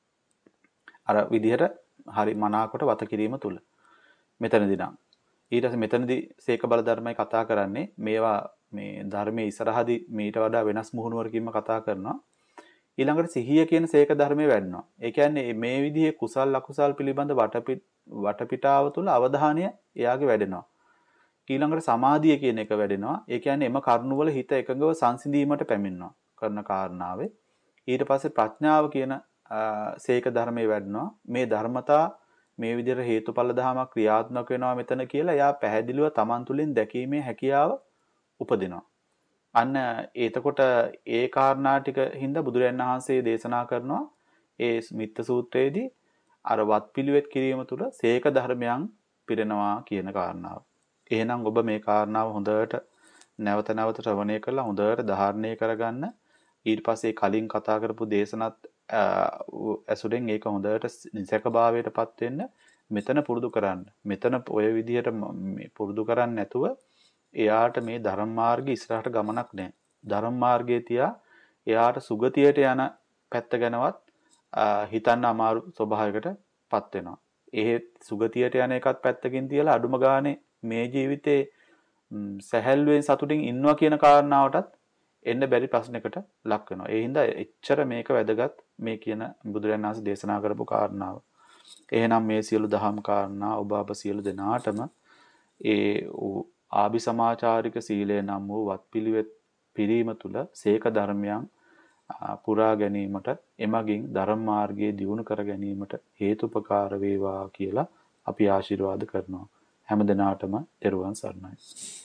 S1: අර විදිහට හරි මනාකොට වත කිරීම තුල. මෙතනදී නම් ඊට පස්සේ මෙතනදී සීක බල ධර්මයි කතා කරන්නේ මේවා මේ ධර්මයේ ඉස්සරහදී මීට වඩා වෙනස් මුහුණුවරකින්ම කතා කරනවා. ඊළඟට සිහිය කියන සීක ධර්මයේ වැඩනවා. ඒ කියන්නේ මේ විදිහේ කුසල් අකුසල් පිළිබඳ වටපිටාව තුළ අවධානය එයාගේ වැඩෙනවා. ඊළඟට සමාධිය කියන එක වැඩෙනවා. ඒ කියන්නේ එම කරුණවල හිත එකඟව සංසිඳීමට පැමිණෙනවා කරන කාරණාවේ. ඊට පස්සේ ප්‍රඥාව කියන සීක ධර්මයේ වැඩනවා. මේ ධර්මතා මේ විදිහට හේතුඵල ධමයක් ක්‍රියාත්මක වෙනවා මෙතන කියලා එයා පැහැදිලිව Taman තුලින් දැකීමේ හැකියාව උපදිනවා. අන්න එතකොට ඒ කාරණා ටික හින්දා බුදුරජාණන් වහන්සේ දේශනා කරනවා ඒ මිත්ත සූත්‍රයේදී අර වත්පිළිවෙත් කිරීම තුළ සීක ධර්මයන් පිරෙනවා කියන කාරණාව. එහෙනම් ඔබ මේ කාරණාව හොඳට නැවත නැවත ශ්‍රවණය කරලා හොඳට ධාරණය කරගන්න. ඊට පස්සේ කලින් කතා කරපු දේශනත් ඇසුරෙන් ඒක හොඳට නිසකභාවයටපත් වෙන්න මෙතන පුරුදු කරන්න. මෙතන ඔය විදිහට පුරුදු කරන්නේ නැතුව එයාට මේ ධර්ම මාර්ගය ඉස්සරහට ගමනක් නැහැ. ධර්ම මාර්ගයේ තියා එයාට සුගතියට යන පැත්ත ගැනවත් හිතන්න අමාරු ස්වභාවයකටපත් වෙනවා. ඒ සුගතියට යන එකත් පැත්තකින් තියලා අඩුම ගානේ මේ ජීවිතේ සැහැල්ලුවෙන් සතුටින් ඉන්නවා කියන කාරණාවටත් එන්න බැරි ප්‍රශ්නයකට ලක් වෙනවා. ඒ හින්දා එච්චර මේක වැදගත් මේ කියන බුදුරජාණන් වහන්සේ දේශනා කරපු කාරණාව. එහෙනම් මේ සියලු දහම් කාරණා ඔබ අප සියලු දෙනාටම ඒ ආභි සමාචාරික සීලය නම් වූ වත්පිළිවෙත් පිරීම තුළ සීක ධර්මයන් පුරා ගැනීමට එමගින් ධර්ම මාර්ගයේ දියුණු කර ගැනීමට හේතුපකාර වේවා කියලා අපි ආශිර්වාද කරනවා. හැම දිනාටම තෙරුවන් සරණයි.